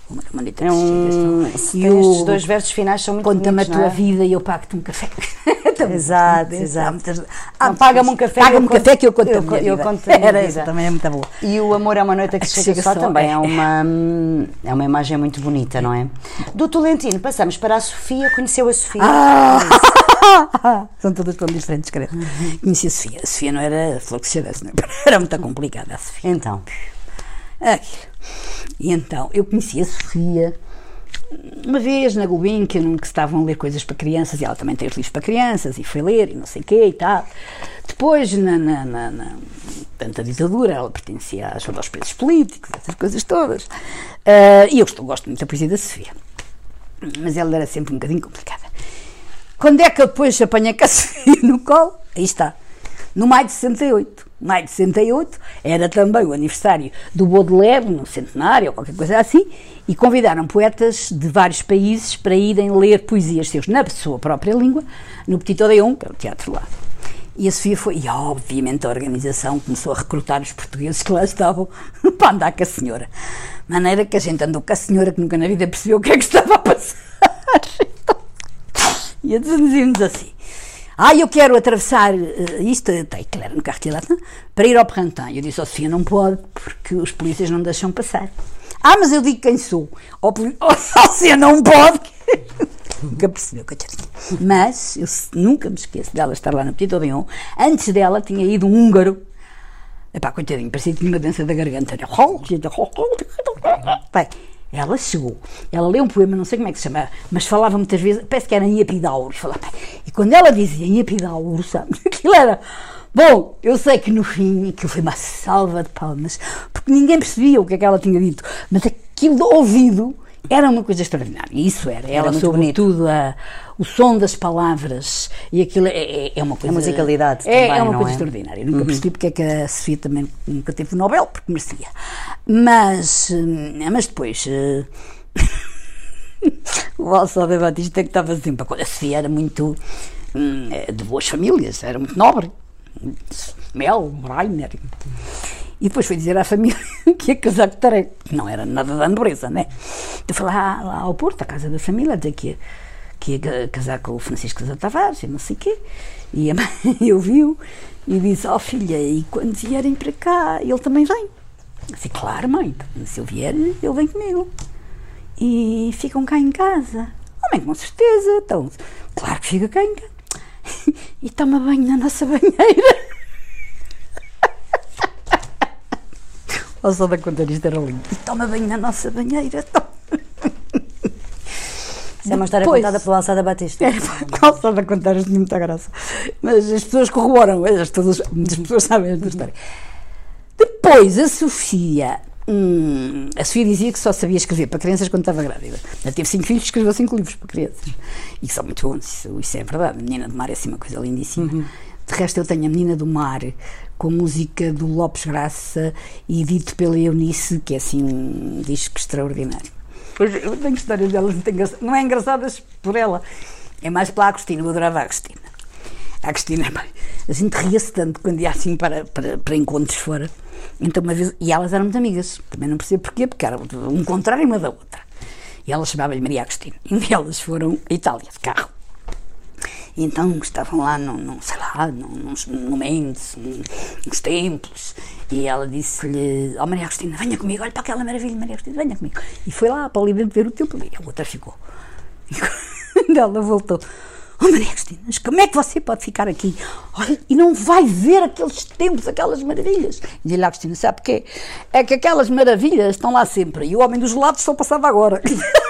Estes dois versos finais são muito bonitos. Conta-me a tua vida e eu pago-te um café. Exato. Paga-me um café. Paga-me um café que eu conto a minha vida. Eu conto a minha vida. Essa também é muito boa. E o amor é uma noite que se chega só também. É uma imagem muito bonita, não é? Do Tolentino passamos para a Sofia. Conheceu a Sofia? São todas tão diferentes, creio. Conheci a Sofia. A Sofia não era flor que se cheirasse, não é? Era muito complicada a Sofia. Então. E então, eu conheci a Sofia uma vez na Gulbenkian, que estavam a ler coisas para crianças, e ela também tem os livros para crianças, e foi ler, e não sei o quê, e tal. Depois, durante a ditadura, ela pertencia aos presos políticos, essas coisas todas. E eu gosto muito da poesia da Sofia. Mas ela era sempre um bocadinho complicada. Quando é que eu depois apanhei com a Sofia no colo? Aí está. No maio de 68. Maio de 68 era também o aniversário do Baudelaire, no centenário, ou qualquer coisa assim, e convidaram poetas de vários países para irem ler poesias seus na sua própria língua, no Petit Odéon, que é o teatro lá. E a Sofia foi, e obviamente a organização começou a recrutar os portugueses que lá estavam para andar com a senhora. De maneira que a gente andou com a senhora, que nunca na vida percebeu o que é que estava a passar. E dizíamos assim: eu quero atravessar isto, que era no Quartier Latin, para ir ao Printemps. Eu disse ao Sofia, não pode, porque os polícias não deixam passar. Mas eu digo quem sou. Sofia não pode. Nunca percebeu, coitadinha. Mas eu nunca me esqueço dela estar lá no Petit Odéon. Antes dela tinha ido um húngaro. Coitadinho, parecia que tinha uma dança da garganta. Bem, ela chegou, ela leu um poema, não sei como é que se chama, mas falava muitas vezes, parece que era em Epidauros, e quando ela dizia em Epidauros, sabe, aquilo era, bom, eu sei que no fim aquilo foi uma salva de palmas, porque ninguém percebia o que é que ela tinha dito, mas aquilo do ouvido era uma coisa extraordinária, e isso era ela sobretudo o som das palavras, e aquilo é uma coisa... A musicalidade também, é uma coisa extraordinária. Nunca percebi porque é que a Sofia também nunca teve o Nobel, porque merecia. Mas depois... o Alçada Batista que estava sempre... A Sofia era muito de boas famílias, era muito nobre. Mel, Rainer... E depois foi dizer à família que ia casar com o Tareco, que não era nada da nobreza, né? Eu fui lá ao Porto, à casa da família, a dizer que ia casar com o Francisco de Tavares, e não sei o quê. E a mãe ouviu e disse, filha, e quando vierem para cá, ele também vem? Eu disse, claro, mãe, se eu vier, ele vem comigo. E ficam cá em casa. Mãe, com certeza, então, claro que fica cá em casa. E toma banho na nossa banheira. Só da contar isto era lindo. E toma banho na nossa banheira. Isso é uma história contada pelo Alçada Batista. O Alçada contar isto tinha muita graça. Mas as pessoas corroboram, as pessoas sabem esta história. Depois, a Sofia dizia que só sabia escrever para crianças quando estava grávida. Ela teve 5 filhos e escreveu 5 livros para crianças. E que são muito bons, isso é verdade. A Menina do Mar é assim uma coisa lindíssima. De resto, eu tenho a Menina do Mar, com música do Lopes Graça e dito pela Eunice, que é assim um disco extraordinário. Eu tenho histórias delas, não é engraçadas por ela, é mais pela Agostina, eu adorava a Agostina. A Agostina, a gente ria-se tanto quando ia assim para encontros fora. Então uma vez, e elas eram muito amigas, também não percebo porquê, porque eram um contrário uma da outra. E ela chamava-lhe Maria Agostina, e elas foram à Itália, de carro. E então estavam lá, nos momentos, nos templos, e ela disse-lhe, Maria Agostina, venha comigo, olha para aquela maravilha, Maria Agostina, venha comigo. E foi lá para ali dentro ver o templo, e a outra ficou. E quando ela voltou, Maria Agostina, mas como é que você pode ficar aqui? Olha, e não vai ver aqueles templos, aquelas maravilhas? E disse-lhe, Agostina, sabe porquê? É que aquelas maravilhas estão lá sempre, e o homem dos gelados só passava agora.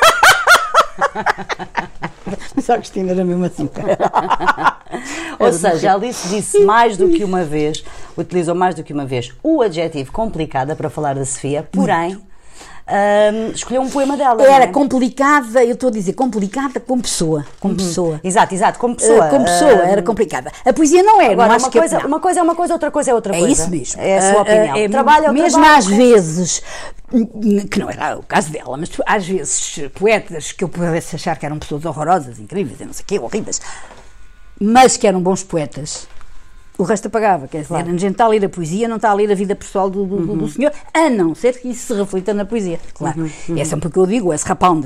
Mas a Agostina era mesmo assim. Ou seja, Alice disse mais do que uma vez, utilizou mais do que uma vez o adjetivo complicada para falar da Sofia, porém escolheu um poema dela. Era complicada, eu estou a dizer, complicada como pessoa. Como pessoa. Exato, como pessoa. Como pessoa, era complicada. A poesia não era. Agora, não acho uma coisa é uma coisa, outra coisa é outra coisa. É isso mesmo. É a sua opinião. Trabalho às vezes, que não era o caso dela, mas às vezes poetas que eu pudesse achar que eram pessoas horrorosas, incríveis, não sei o quê, horríveis, mas que eram bons poetas, o resto apagava. Quer dizer, a gente está a ler a poesia, não está a ler a vida pessoal do senhor, a não ser que isso se reflita na poesia. Claro. É sempre o que eu digo, esse rapão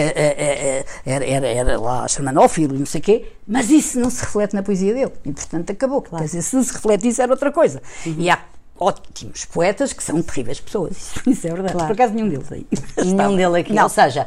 era lá xermanófilo e não sei o quê, mas isso não se reflete na poesia dele. E, portanto, acabou. Quer dizer, se refletisse era outra coisa. E há ótimos poetas que são terríveis pessoas. Isso é verdade. Por acaso, nenhum deles aí. Nenhum deles aqui. Não. Ou seja,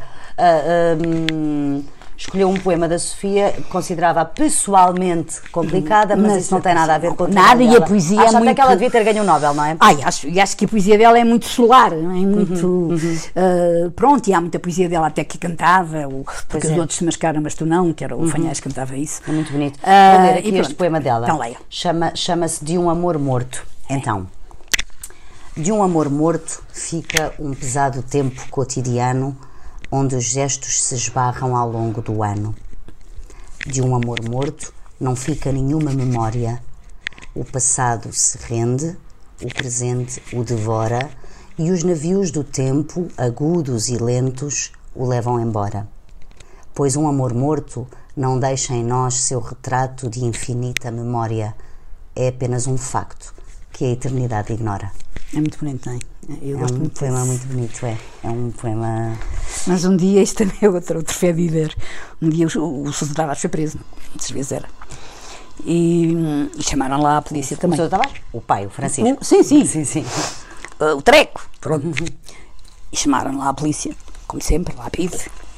escolheu um poema da Sofia que considerava pessoalmente complicada, mas isso não tem nada a ver com o nada, dela. E a poesia acho é muito... até que ela devia ter ganho o Nobel, não é? Acho que a poesia dela é muito solar, é muito... pronto, e há muita poesia dela até que cantava, porque os outros se mascaram, mas tu não, que era o Fanhais que cantava isso. É muito bonito. Vou ler aqui este poema dela. Então leia. Chama-se De um Amor Morto. Então, de um amor morto fica um pesado tempo cotidiano, onde os gestos se esbarram ao longo do ano. De um amor morto não fica nenhuma memória. O passado se rende, o presente o devora, e os navios do tempo, agudos e lentos, o levam embora. Pois um amor morto não deixa em nós seu retrato de infinita memória. É apenas um facto que a eternidade ignora. É muito bonito, não é? Eu gosto muito. É um poema muito bonito, é. É um poema... Mas um dia, isto também é outro fé de ver, um dia o Sousa Tavares foi preso, muitas vezes era. E chamaram lá a polícia também. O Sousa Tavares? O pai, o Francisco. Sim. O Treco, pronto. E chamaram lá a polícia, como sempre, lá a PIDE.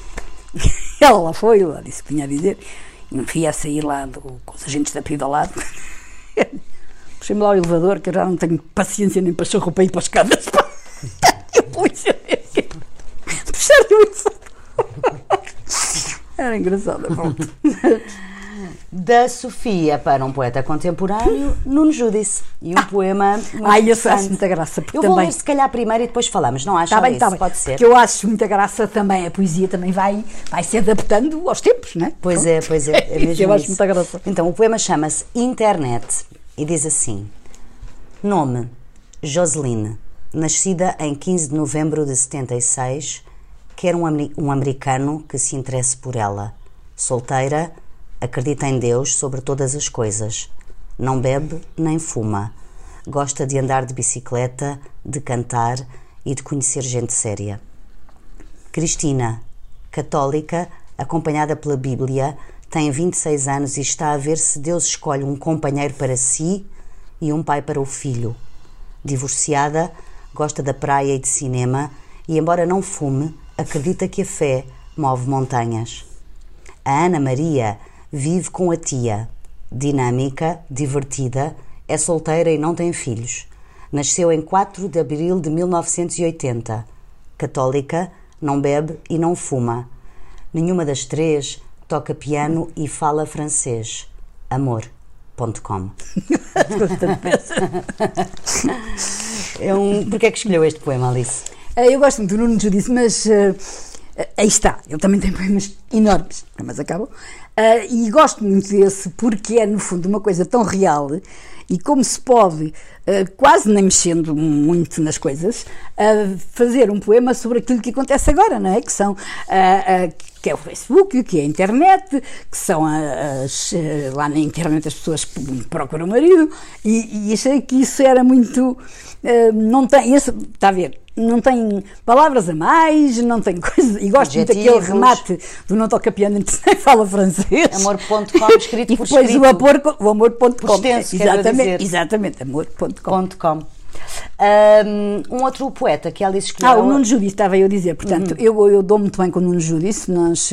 Ela lá foi, lá disse o que vinha a dizer, e me fui a sair lá com os agentes da PIDE ao lado. Puxei-me lá o elevador, que eu já não tenho paciência nem para roupa e para as escadas. E a polícia puxaram o elevador. Era engraçado, pronto. Da Sofia para um poeta contemporâneo, Nuno Judice. E um poema muito esse acho muita graça. Eu vou ler se calhar primeiro e depois falamos, não acho? Tá bem. Pode ser. Porque eu acho muita graça também, a poesia também vai se adaptando aos tempos, não é? Pois é. É mesmo eu acho isso. muita graça. Então, o poema chama-se Internet e diz assim: Nome, Joseline, nascida em 15 de novembro de 76, quer um americano que se interesse por ela. Solteira, acredita em Deus sobre todas as coisas. Não bebe nem fuma. Gosta de andar de bicicleta, de cantar e de conhecer gente séria. Cristina, católica, acompanhada pela Bíblia, tem 26 anos e está a ver se Deus escolhe um companheiro para si e um pai para o filho. Divorciada, gosta da praia e de cinema e, embora não fume, acredita que a fé move montanhas. A Ana Maria vive com a tia. Dinâmica, divertida, é solteira e não tem filhos. Nasceu em 4 de abril de 1980. Católica, não bebe e não fuma. Nenhuma das três toca piano e fala francês. Amor.com. Porquê é que escolheu este poema, Alice? Eu gosto muito do Nuno Judice, mas aí está, ele também tem poemas enormes, mas acabam. E gosto muito desse porque é, no fundo, uma coisa tão real e como se pode, quase nem mexendo muito nas coisas, fazer um poema sobre aquilo que acontece agora, não é? Que são... que é o Facebook, que é a internet, que são lá na internet as pessoas que procuram o marido, e achei que isso era muito... não tem... está a ver? Não tem palavras a mais, não tem coisa... E gosto muito daquele remate do não toca piano, nem fala francês. Amor.com, escrito por escrito. E depois o amor.com. Extenso, exatamente, amor.com. Um outro poeta que a Alice escolheu... o Nuno Judice, estava eu a dizer. Portanto, eu dou muito bem com o Nuno Judice. Nós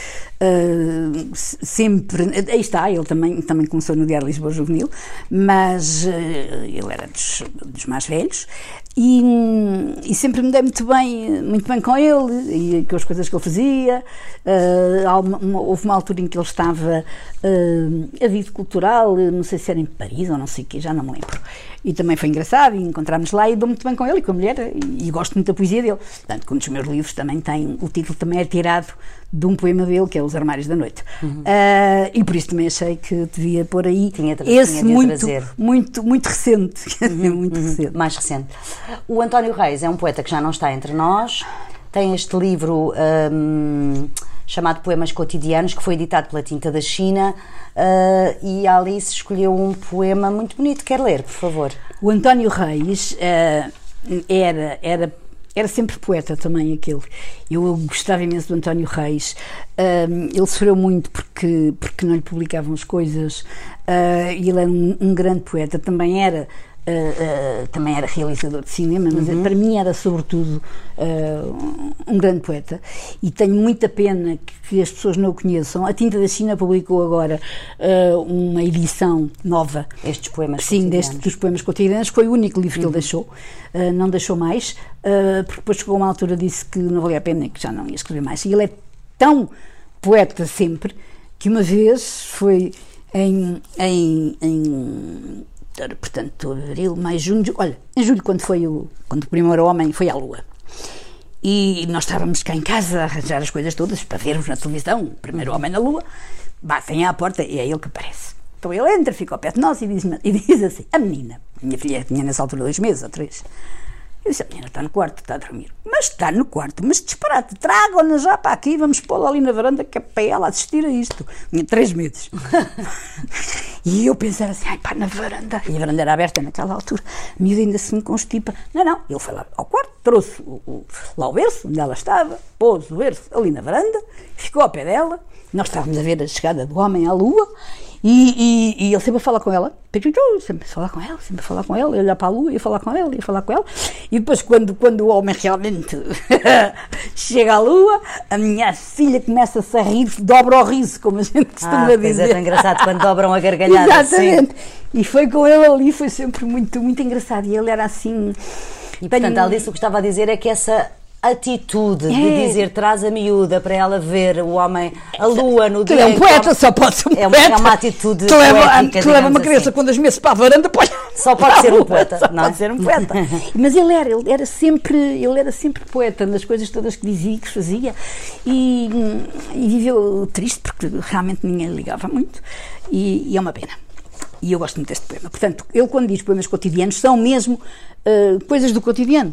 sempre... Aí está, ele também começou no Diário Lisboa Juvenil, mas ele era dos mais velhos. E sempre me dei muito bem com ele e com as coisas que ele fazia. Houve uma altura em que ele estava a vida cultural, não sei se era em Paris ou não sei o quê, já não me lembro. E também foi engraçado, e encontramos lá e dou muito bem com ele e com a mulher, e gosto muito da poesia dele. Portanto, um dos meus livros também tem, o título também é tirado de um poema dele, que é Os Armários da Noite. E por isso também achei que devia pôr aí esse muito recente. Muito recente. Mais recente. O António Reis é um poeta que já não está entre nós, tem este livro chamado Poemas Cotidianos, que foi editado pela Tinta da China, e a Alice escolheu um poema muito bonito. Quer ler, por favor? O António Reis era sempre poeta também, aquele. Eu gostava imenso do António Reis. Ele sofreu muito porque não lhe publicavam as coisas. Ele era um grande poeta. Também era realizador de cinema, mas para mim era sobretudo um grande poeta, e tenho muita pena que as pessoas não o conheçam. A Tinta da China publicou agora uma edição nova. Estes poemas dos poemas cotidianos, foi o único livro que ele deixou, não deixou mais, porque depois chegou a uma altura, disse que não valia a pena e que já não ia escrever mais. E ele é tão poeta sempre, que uma vez foi portanto, abril, maio, junho, olha, em julho, quando o primeiro homem foi à Lua, e nós estávamos cá em casa a arranjar as coisas todas para vermos na televisão o primeiro homem na Lua, batem à porta e é ele que aparece. Então ele entra, fica ao pé de nós e diz assim: a menina, minha filha tinha nessa altura 2 meses ou 3, eu disse: a menina está no quarto, está a dormir. Mas está no quarto, mas disparate, tragam-na já para aqui, vamos pô-la ali na varanda, que é para ela assistir a isto. Tinha 3 meses. E eu pensei assim: ai pá, na varanda. E a varanda era aberta naquela altura. A miúda ainda se me constipa. Não, ele foi lá ao quarto, trouxe lá o berço, onde ela estava, pôs o berço ali na varanda, ficou ao pé dela. Nós estávamos a ver a chegada do homem à Lua. E ele sempre a falar com ela, sempre a falar com ela, ia olhar para a Lua, ia falar com ela, e depois quando o homem realmente chega à Lua, a minha filha começa-se a rir, dobra o riso, como a gente costuma dizer. É tão engraçado quando dobram a gargalhada. Exatamente, e foi com ele ali, foi sempre muito, muito engraçado, e ele era assim... E portanto, a Alice, o que estava a dizer é que essa atitude de dizer traz a miúda para ela ver o homem, a Lua no dia. É um poeta, só pode ser um poeta. É uma atitude poética, que leva uma criança quando as meses para a varanda, só pode ser um poeta. Não pode ser um poeta. Mas ele era sempre poeta nas coisas todas que dizia e que fazia, e viveu triste porque realmente ninguém ligava muito, e é uma pena. E eu gosto muito deste poema. Portanto, ele quando diz poemas cotidianos, são mesmo coisas do cotidiano.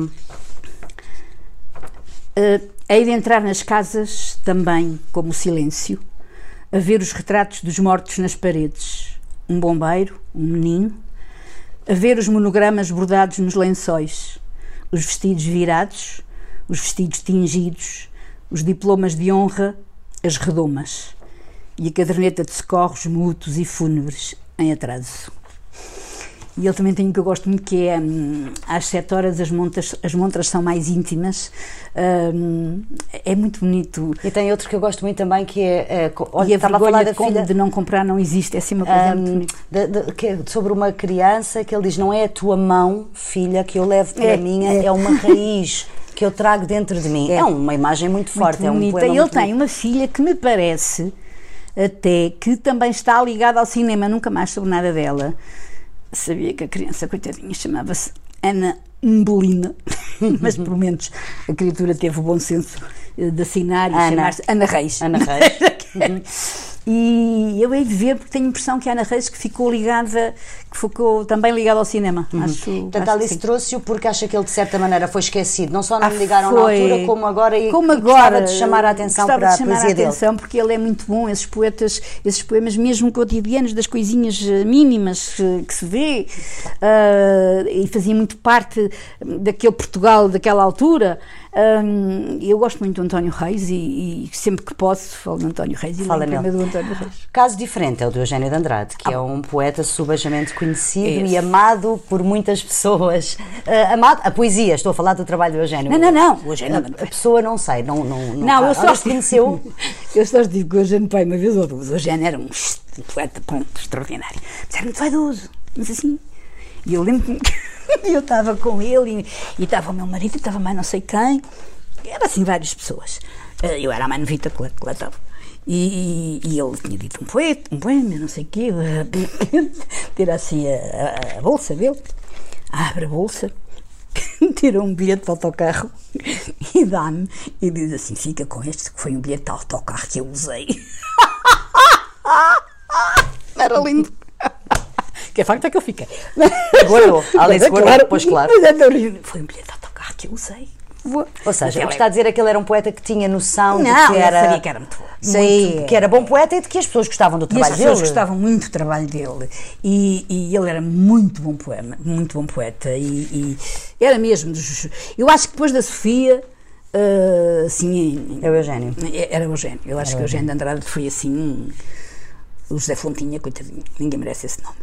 Hei de entrar nas casas também como o silêncio, a ver os retratos dos mortos nas paredes, um bombeiro, um menino, a ver os monogramas bordados nos lençóis, os vestidos virados, os vestidos tingidos, os diplomas de honra, as redomas e a caderneta de socorros mútuos e fúnebres em atraso. E ele também tem um que eu gosto muito, que é às 7 horas as montras são mais íntimas. É muito bonito. E tem outro que eu gosto muito também, que é olha, estava a falar da filha de não comprar não existe, é assim uma coisa muito bonita. Que é sobre uma criança, que ele diz: não é a tua mão, filha, que eu levo para a minha, é uma raiz que eu trago dentro de mim. É uma imagem muito forte, muito bonita. É um poema. Ele tem uma filha que me parece até que também está ligada ao cinema, nunca mais soube nada dela. Sabia que a criança, coitadinha, chamava-se Ana Umbelina, mas pelo menos a criatura teve o bom senso de assinar e chamar-se Ana Reis. Ana Reis. E eu hei de ver, porque tenho a impressão que a Ana Reis que ficou também ligada ao cinema. Portanto, a Alice trouxe-o porque acha que ele de certa maneira foi esquecido, não só não me ligaram na altura, como agora, gostava de chamar a atenção para a poesia dele. Porque ele é muito bom, esses poemas mesmo cotidianos, das coisinhas mínimas que se vê, e fazia muito parte daquele Portugal daquela altura. Eu gosto muito do António Reis e sempre que posso falo do António Reis e fala lembro do António Reis. Caso diferente é o de Eugénio de Andrade, que é um poeta subejamente conhecido e amado por muitas pessoas. A poesia, estou a falar do trabalho do Eugénio. Não. O Eugénio a pessoa não sei, não eu só conheceu. Eu só digo que o Eugénio pai uma vez ou duas. O Eugénio era um poeta extraordinário, mas era muito vaidoso, mas assim. E eu lembro-me que eu estava com ele e estava o meu marido, e estava mais não sei quem, era assim várias pessoas. Eu era a mais novita que lá estava. E ele tinha dito um poema, não sei o quê, tira assim a bolsa dele, abre a bolsa, tira um bilhete de autocarro e dá-me e diz assim: fica com este, que foi um bilhete de autocarro que eu usei. Era lindo. Que é facto é que eu fiquei. Guardou. Alice guardou, pois claro. Foi um bilhete de autocarro que eu usei. boa. Ou seja, o que está a dizer é que ele era um poeta que tinha noção de Não, que eu era... sabia que era muito boa. Que era bom poeta e de que as pessoas gostavam do E as trabalho pessoas dele. gostavam muito do trabalho dele. E ele era muito bom poema, muito bom poeta. E era mesmo dos... Eu acho que depois da Sofia... assim, É o Eugénio. Era o Eugénio. Eu acho que o Eugénio de Andrade foi assim... O José Fontinha, coitadinho, ninguém merece esse nome.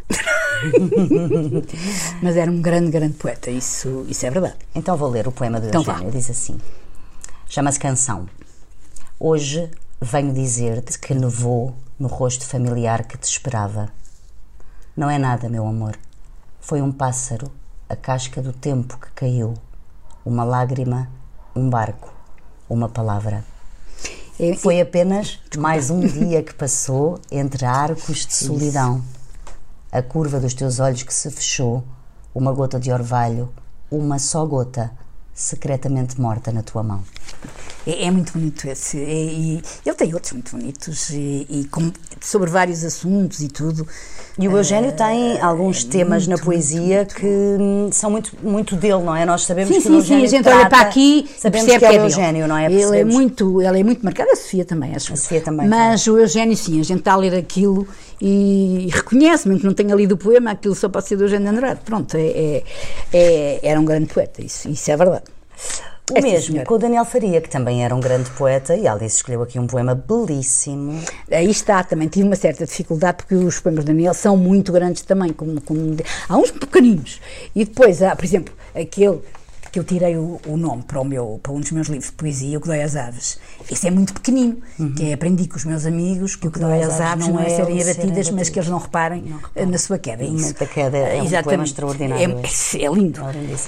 Mas era um grande, grande poeta, isso é verdade. Então vou ler o poema do Então Eugénio. Diz assim: chama-se Canção. Hoje venho dizer-te que nevou no rosto familiar que te esperava. Não é nada, meu amor. Foi um pássaro, a casca do tempo que caiu. Uma lágrima, um barco, uma palavra. Foi apenas mais um dia que passou entre arcos de solidão. A curva dos teus olhos que se fechou, uma gota de orvalho, uma só gota, secretamente morta na tua mão. É muito bonito esse. E ele tem outros muito bonitos, sobre vários assuntos e tudo. E o Eugénio tem alguns temas na poesia que são muito dele, não é? Nós sabemos que o Eugénio a gente olha para aqui e sabemos percebe que é o dele. Eugénio, não é? Ele é muito marcado, a Sofia também, acho. A Sofia também. Mas o Eugénio, sim, a gente está a ler aquilo e reconhece, mesmo que não tenha lido o poema, aquilo só pode ser do Eugénio de Andrade. Pronto, era um grande poeta, isso é verdade. O mesmo com o Daniel Faria, que também era um grande poeta, e Alice escolheu aqui um poema belíssimo. Aí está, também tive uma certa dificuldade, porque os poemas de Daniel são muito grandes também, há uns pequeninos, e depois há, por exemplo, aquele que eu tirei o nome para um dos meus livros de poesia, O que Dói às Aves. Esse é muito pequenino, que é aprendi com os meus amigos que o que dói às aves não é serem abatidas, mas que eles não reparem na sua queda. O momento da queda é um poema extraordinário. É lindo.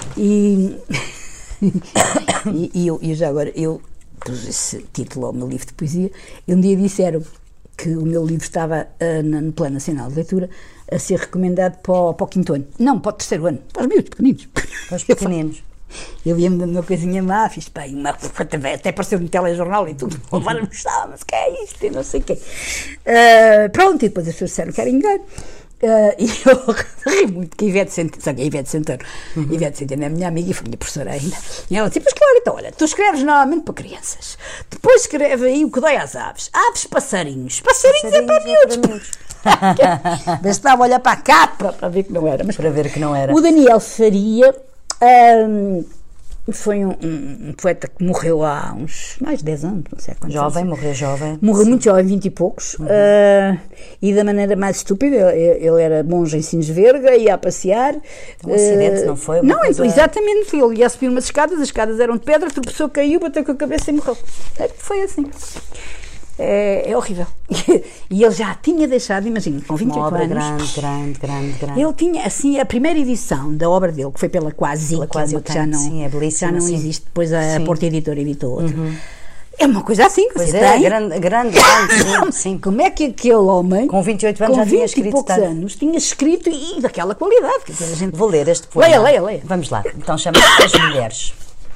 E eu já agora, eu pus esse título ao meu livro de poesia, e um dia disseram que o meu livro estava no Plano Nacional de Leitura a ser recomendado para o quinto ano. Não, para o terceiro ano, para os miúdos pequeninos. Para os pequeninos. Eu ia-me dando uma coisinha má, fiz bem, até apareceu no telejornal e tudo, agora não estava, mas que é isto, e não sei o quê. Pronto, e depois as pessoas disseram que era engano. E eu ri muito, que a Ivete Santana é a minha amiga e foi minha professora ainda. E ela disse: mas claro, então olha, tu escreves normalmente para crianças, depois escreve aí O que dói às aves. Aves, passarinhos é para miúdos. Bastava olhar para a capa para ver que não era. Mas para ver que não era. O Daniel Faria foi um poeta que morreu há uns mais de 10 anos, não sei quantos jovem, anos. Morreu jovem. Morreu muito jovem, 20 e poucos, e da maneira mais estúpida. Ele era monge em Sines Verga, ia a passear. Um acidente, não foi? Não, exatamente, ele ia subir umas escadas, as escadas eram de pedra, tropeçou, caiu, bateu com a cabeça e morreu. Foi assim. É horrível. E ele já tinha deixado, imagina, com 28 uma obra anos. grande. Ele tinha, assim, a primeira edição da obra dele, que foi pela Quasi, que já não, sim, é belíssima, já não sim. existe, depois a Porta Editora editou outra. É uma coisa assim que pois você é, tem. grande, sim. Como é que aquele homem, com 28 anos já tinha escrito poucos anos, tinha escrito e daquela qualidade? Que a gente... Vou ler este poema. Leia. Vamos lá. Então chama-se As Mulheres.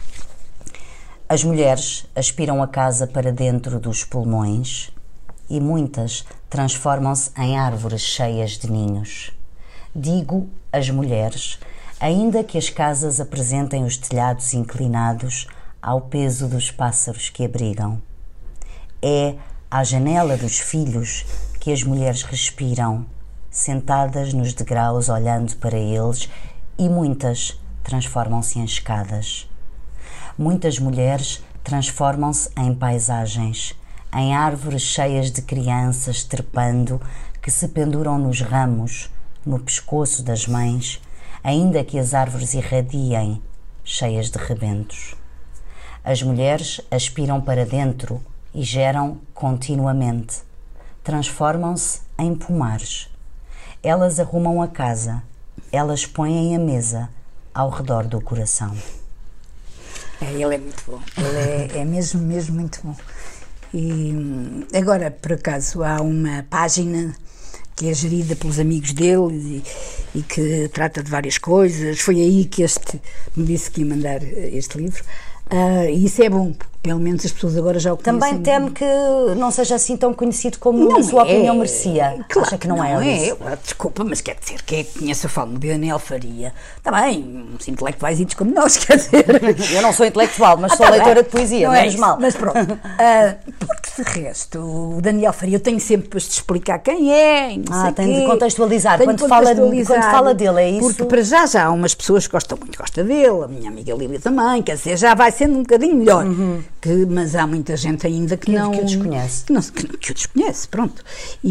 As mulheres aspiram a casa para dentro dos pulmões e muitas transformam-se em árvores cheias de ninhos. Digo as mulheres, ainda que as casas apresentem os telhados inclinados ao peso dos pássaros que abrigam. É à janela dos filhos que as mulheres respiram, sentadas nos degraus olhando para eles, e muitas transformam-se em escadas. Muitas mulheres transformam-se em paisagens, em árvores cheias de crianças trepando que se penduram nos ramos, no pescoço das mães, ainda que as árvores irradiem, cheias de rebentos. As mulheres aspiram para dentro e geram continuamente. Transformam-se em pomares. Elas arrumam a casa, elas põem a mesa ao redor do coração. Ele é muito bom, ele é mesmo muito bom. E agora, por acaso, há uma página que é gerida pelos amigos dele e que trata de várias coisas. Foi aí que me disse que ia mandar este livro. E isso é bom, Pelo menos as pessoas agora já o conhecem. Também teme que não seja assim tão conhecido como na sua opinião merecia. Claro, acha que não é isso? Desculpa, mas quer dizer, quem é que conhece a fama de Daniel Faria? Está bem, uns intelectuais como nós, quer dizer. Eu não sou intelectual, mas sou leitora de poesia, não menos mal. Mas pronto. Porque de resto, o Daniel Faria, eu tenho sempre para te explicar quem é. Tem de contextualizar. Quando fala dele, é isso? Porque para já há umas pessoas que gostam dele, a minha amiga Lília também, quer dizer, já vai sendo um bocadinho melhor. Mas há muita gente ainda que não... Que o desconhece. Que o desconhece, pronto.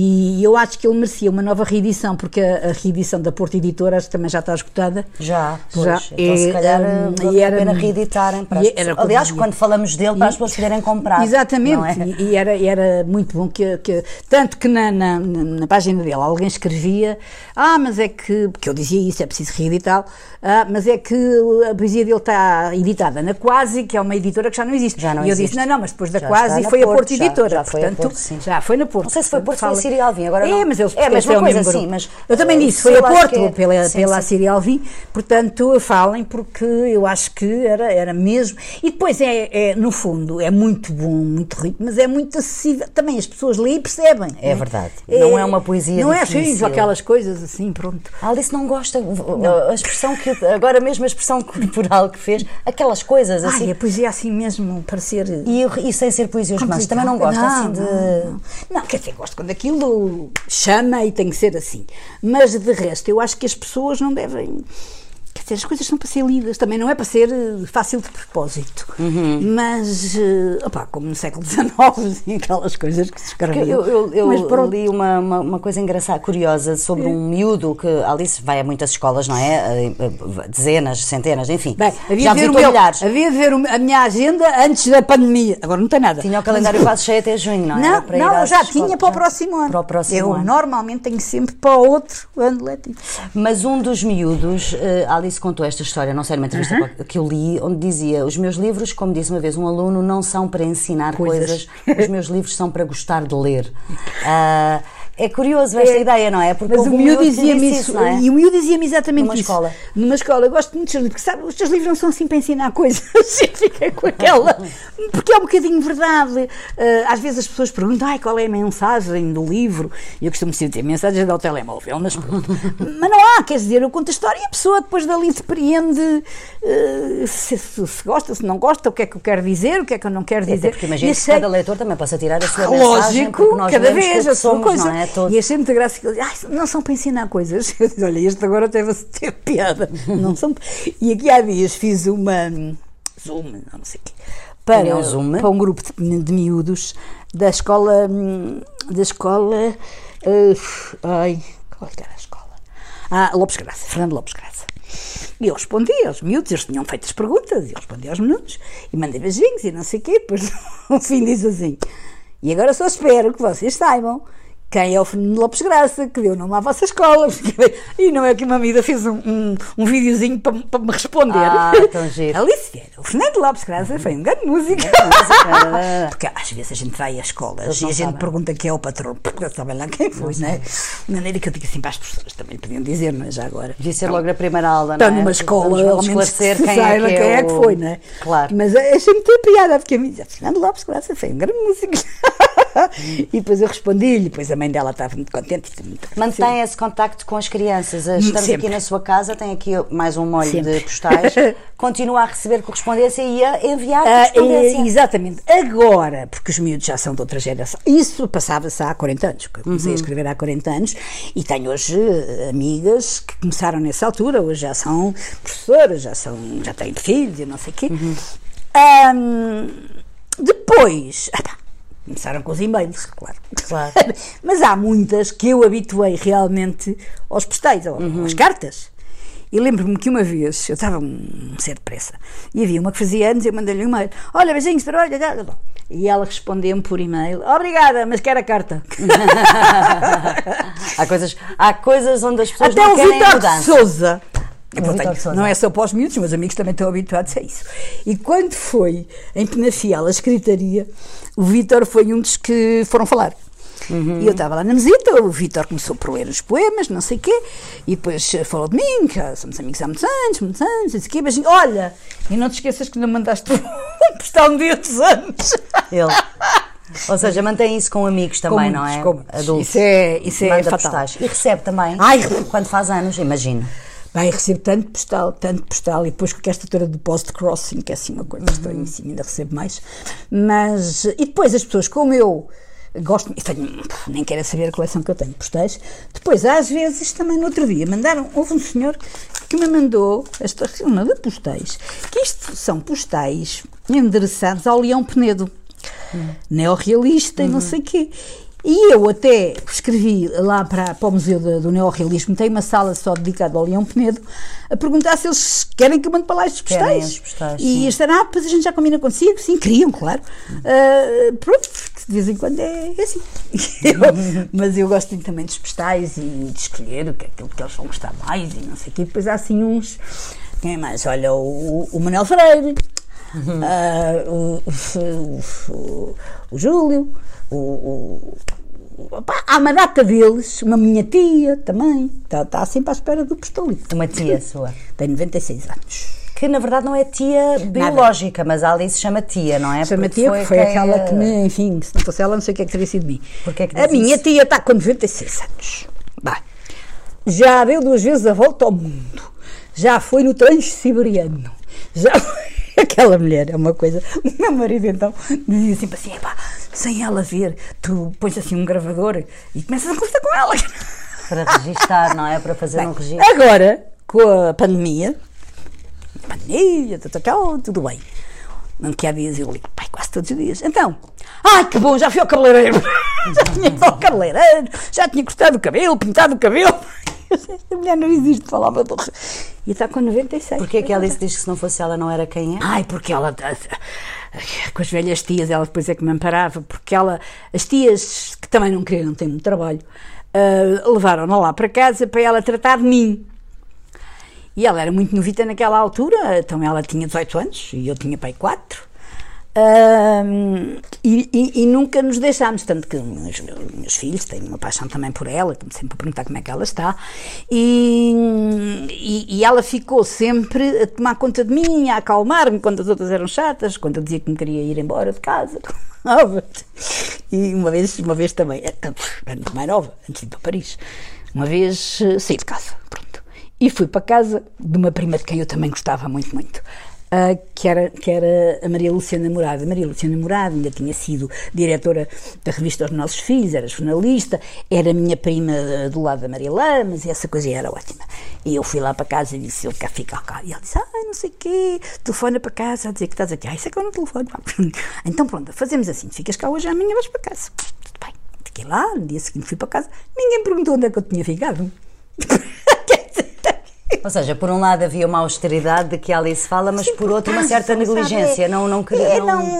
E eu acho que ele merecia uma nova reedição, porque a reedição da Porto Editora acho que também já está esgotada. Já. Então se calhar vale a pena reeditarem. Aliás, quando falamos dele, para as pessoas poderem comprar. Exatamente. E era muito bom tanto que na página dele alguém escrevia, mas é que, porque eu dizia isso, é preciso reeditá-lo, mas é que a poesia dele está editada na Quasi, que é uma editora que já não existe. Já não e eu existe. disse, não, mas depois da Quasi foi a Porto Editora. Já foi a Porto, sim. Já foi na Porto. Não sei se foi Porto, foi a Síria Alvim. Agora não. Mas eles é a mesma coisa, sim. Mas eu também disse, foi a Porto, pela Síria Alvim. Portanto, falem, porque eu acho que era mesmo. E depois no fundo, é muito bom, muito rico, mas é muito acessível. Também as pessoas lêem e percebem. É verdade. Não é uma poesia não difícil. Não é assim, aquelas coisas assim, pronto. A Alice não gosta, a expressão que, agora mesmo a expressão corporal que fez, aquelas coisas assim. A poesia assim mesmo, parecer... E sem ser poesia os romances, também não gosta assim de... Não, quer dizer, gosto quando aquilo chama e tem que ser assim. Mas de resto, eu acho que as pessoas não devem... Quer dizer, as coisas são para ser lidas, também não é para ser fácil de propósito, mas, como no século XIX, assim, aquelas coisas que se escreviam. Eu li uma coisa engraçada, curiosa, sobre um miúdo que a Alice vai a muitas escolas, não é? Dezenas, centenas, enfim. Bem, havia de ver a minha agenda antes da pandemia, agora não tem nada. Tinha o calendário quase cheio até junho, não é? Não, eu já tinha para o próximo ano. Eu normalmente tenho sempre para o outro ano letivo. Mas um dos miúdos, Alice contou esta história, não sei, numa entrevista que eu li, onde dizia: os meus livros, como disse uma vez um aluno, não são para ensinar coisas, os meus livros são para gostar de ler. É curioso esta ideia, não é? Porque mas o miúdo dizia-me isso, não é? E o miúdo dizia-me exatamente isso. Numa escola. Eu gosto muito dos livros, porque sabe, os teus livros não são assim para ensinar coisas. Eu fiquei com aquela... Porque é um bocadinho verdade. Às vezes as pessoas perguntam, qual é a mensagem do livro? E eu costumo dizer, mensagens ao telemóvel, mas não há, quer dizer, eu conto a história e a pessoa depois dali depreende se gosta, se não gosta, o que é que eu quero dizer, o que é que eu não quero dizer. Porque imagina que cada leitor também possa tirar a sua mensagem. Lógico, cada vez a sua coisa. Não é? E achei muita graça que ele disse, não são para ensinar coisas. Eu disse, olha, este agora teve-se ter piada. Não são... E aqui há dias fiz uma Zoom, não sei o quê, para um grupo de miúdos da escola, qual é que era a escola? Lopes Graça, Fernando Lopes Graça. E eu respondi aos miúdos, eles tinham feito as perguntas, e eu respondi aos meninos, e mandei beijinhos, e não sei o quê, depois no fim diz assim, e agora só espero que vocês saibam quem é o Fernando Lopes Graça, que deu nome à vossa escola. E não é que uma amiga fez um videozinho para me responder. Tão giro. Alice Vieira, o Fernando Lopes Graça foi um grande músico. Porque às vezes a gente vai às escolas e a gente pergunta quem é o patrão, porque eu sabem lá quem foi, não é? De maneira que eu digo assim para as pessoas, também podiam dizer, não é? Já agora. Devia ser logo na primeira aula, não é? Está numa escola, ao menos que se saiba quem é que foi, não é? Claro. Mas achei muita piada, porque a mim dizia, Fernando Lopes Graça foi um grande músico. E depois eu respondi-lhe, depois a mãe dela estava muito contente. Mantém esse contacto com as crianças. Estamos sempre aqui na sua casa, tem aqui mais um molho de postais. Continua a receber correspondência e a enviar correspondência. Exatamente. Agora, porque os miúdos já são de outra geração, isso passava-se há 40 anos, que eu comecei a escrever há 40 anos, e tenho hoje amigas que começaram nessa altura, hoje já são professoras, já têm filhos e não sei o quê. Depois... começaram com os e-mails, claro. Mas há muitas que eu habituei realmente aos postais, às cartas. E lembro-me que uma vez, eu estava um certo depressa, e havia uma que fazia anos e eu mandei-lhe um e-mail. Olha, beijinhos, para olha. E ela respondeu-me por e-mail, obrigada, mas quero a carta. há coisas onde as pessoas até não querem mudança. Até o Vitor Sousa. Não é só para os miúdos, meus amigos também estão habituados a isso. E quando foi em Penafiel a escritaria, o Vítor foi um dos que foram falar. E eu estava lá na mesita, o Vítor começou por ler os poemas, não sei o quê, e depois falou de mim, que somos amigos há muitos anos, não sei o quê, mas olha, e não te esqueças que não mandaste um postal um dia dos anos. Ele. Ou seja, mantém isso com amigos também, não é? Adultos. Isso é Manda fatal. postais. E recebe também. Quando faz anos, imagino. Bem, recebo tanto postal, e depois com esta história do post-crossing, que é assim uma coisa, estou em cima, ainda recebo mais. Mas, e depois as pessoas, como eu gosto, nem quero saber a coleção que eu tenho de postais, depois às vezes também no outro dia houve um senhor que me mandou esta reunião de postais, que isto são postais endereçados ao Leão Penedo, neorrealista e não sei o quê. E eu até escrevi lá para o Museu do Neorrealismo, tem uma sala só dedicada ao Leão Penedo, a perguntar se eles querem que eu mande para lá estes postais. E eles disseram, depois a gente já combina consigo. Sim, queriam, claro. Pronto, porque de vez em quando é assim. Mas eu gosto também dos postais e de escolher aquilo que eles vão gostar mais e não sei o quê. Depois há assim uns... Quem é mais? Olha, o Manuel Freire, o Júlio... há uma data deles, uma minha tia também, está sempre à espera do postolito. Uma tia sua? Tem 96 anos. Que na verdade não é tia biológica, mas a Alice chama tia, não é? Chama tia, porque foi aquela que me, enfim, se não fosse ela, não sei o que é que teria sido de mim. A minha tia está com 96 anos. Bem, já deu 2 vezes a volta ao mundo, já foi no Transsiberiano, já aquela mulher é uma coisa. O meu marido então dizia sempre assim, sem ela ver, tu pões assim um gravador e começas a conversar com ela. Para registar, não é? Para fazer um registro. Agora, com a pandemia, tudo bem. Não que há dias eu ligo, quase todos os dias. Então, que bom, já fui ao cabeleireiro. Já tinha ido ao cabeleireiro, já tinha cortado o cabelo, pintado o cabelo. Esta mulher não existe, falava do... E está com 96. Porquê é que ela diz que se não fosse ela não era quem é? Porque ela... Com as velhas tias, ela depois é que me amparava, porque as tias, que também não queriam, não têm muito trabalho, levaram-na lá para casa para ela tratar de mim. E ela era muito novita naquela altura, então ela tinha 18 anos e eu tinha 4. E nunca nos deixámos, tanto que meus filhos têm uma paixão também por ela, estão sempre a perguntar como é que ela está, e ela ficou sempre a tomar conta de mim, a acalmar-me quando as outras eram chatas, quando eu dizia que me queria ir embora de casa. E uma vez também, muito mais nova, antes de ir para Paris, uma vez saí de casa, pronto, e fui para casa de uma prima de quem eu também gostava muito, que era a Maria Luciana Mourado. A Maria Luciana Mourado ainda tinha sido diretora da revista Os Nossos Filhos, era jornalista, era minha prima do lado da Maria Lamas, e essa coisa era ótima. E eu fui lá para casa e disse, ele quer ficar cá. E ela disse, não sei o quê, telefona para casa, a dizer que estás aqui. Isso é que eu não telefono. Então pronto, fazemos assim, ficas cá hoje, amanhã vais para casa. Tudo bem. Fiquei lá, no dia seguinte fui para casa, ninguém perguntou onde é que eu tinha ficado. Ou seja, por um lado havia uma austeridade de que a Alice fala, mas por outro uma certa negligência, não queria...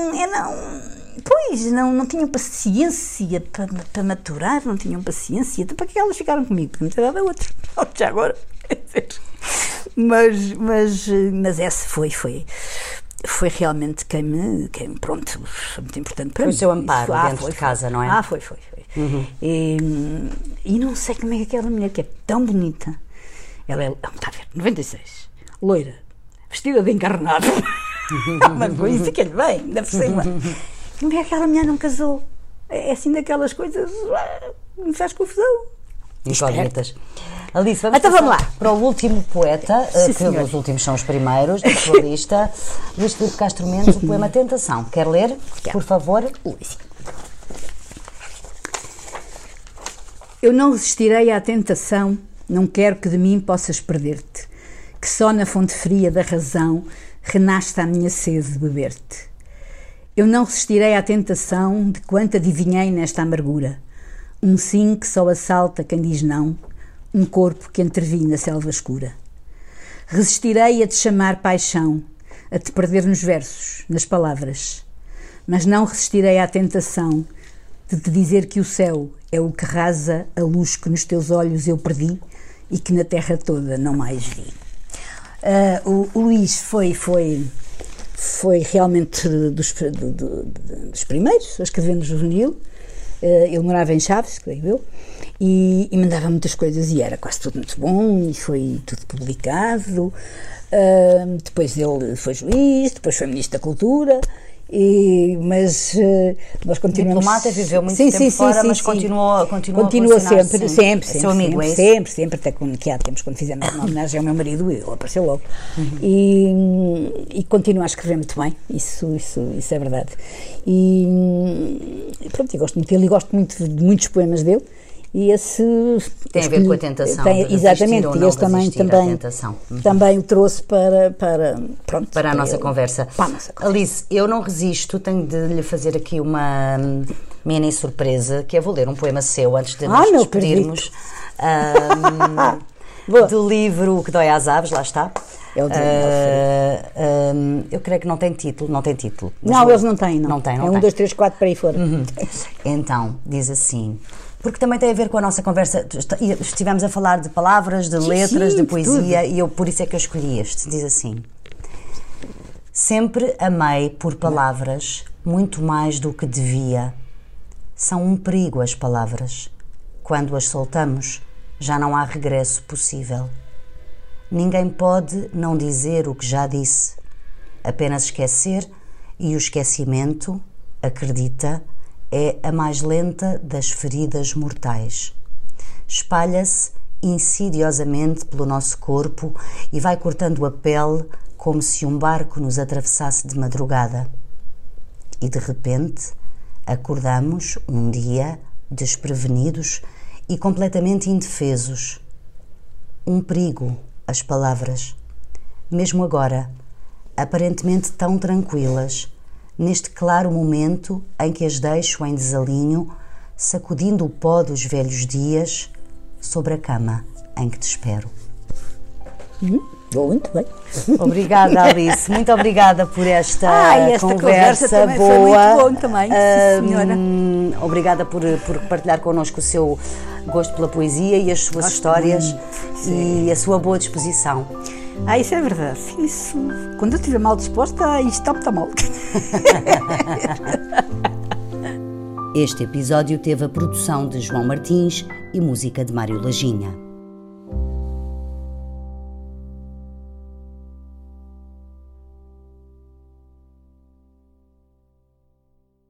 Não tinham paciência para maturar, não tinham paciência, então para que elas ficaram comigo? Porque não tinha dado a outra, já agora, mas essa foi realmente quem pronto, foi muito importante para mim. Foi o seu amparo dentro de casa, não é? Foi. Uhum. E não sei como é que aquela mulher que é tão bonita, ela está a ver, 96, loira, vestida de encarnado, uma coisa que lhe bem, ainda por cima. Como é que aquela mulher não casou? É assim daquelas coisas, me faz confusão. Incógnitas. Alice, vamos lá para o último poeta, que os últimos são os primeiros da sua lista, Luís Filipe Castro Mendes, o poema Tentação. Quer ler, por favor? Eu não resistirei à tentação, não quero que de mim possas perder-te, que só na fonte fria da razão renasce a minha sede de beber-te. Eu não resistirei à tentação de quanto adivinhei nesta amargura, um sim que só assalta quem diz não, um corpo que entrevi na selva escura. Resistirei a te chamar paixão, a te perder nos versos, nas palavras, mas não resistirei à tentação de te dizer que o céu é o que rasa a luz que nos teus olhos eu perdi e que na terra toda não mais vi. O Luís foi realmente dos primeiros a escrever no juvenil. Ele morava em Chaves, creio eu, e mandava muitas coisas e era quase tudo muito bom e foi tudo publicado. Depois ele foi juiz, depois foi ministro da Cultura Mas nós continuamos... Diplomata, viveu muito tempo fora, mas continua sempre, seu amigo, é isso? Sempre, até que há tempos, quando fizemos uma homenagem ao meu marido, ele apareceu logo. E continua a escrever muito bem, isso é verdade. E pronto, eu gosto muito dele e gosto muito de muitos poemas dele. E esse tem a ver com a tentação, exatamente, e esse também o trouxe para a nossa conversa. Alice, eu não resisto, tenho de lhe fazer aqui uma mini surpresa, que é vou ler um poema seu antes de nos despedirmos do livro O que Dói às Aves, lá está. Eu creio que não tem título. Não, eles não têm, não. Não é 1, 2, 3, 4 para aí fora. Então, diz assim... Porque também tem a ver com a nossa conversa. Estivemos a falar de palavras, de letras, de poesia, e por isso é que eu escolhi este. Diz assim: sempre amei por palavras muito mais do que devia. São um perigo as palavras. Quando as soltamos, já não há regresso possível. Ninguém pode não dizer o que já disse. Apenas esquecer, e o esquecimento, acredita, é a mais lenta das feridas mortais. Espalha-se insidiosamente pelo nosso corpo e vai cortando a pele como se um barco nos atravessasse de madrugada. E de repente acordamos um dia desprevenidos e completamente indefesos. Um perigo, as palavras. Mesmo agora, aparentemente tão tranquilas, neste claro momento em que as deixo em desalinho, sacudindo o pó dos velhos dias sobre a cama em que te espero. Muito bem. Obrigada, Alice. Muito obrigada por esta conversa também boa. Foi muito bom também, senhora. Obrigada por partilhar connosco o seu gosto pela poesia e as suas histórias e a sua boa disposição. Isso é verdade. Isso, quando eu estiver mal disposta, isto está muito mal. Este episódio teve a produção de João Martins e música de Mário Laginha.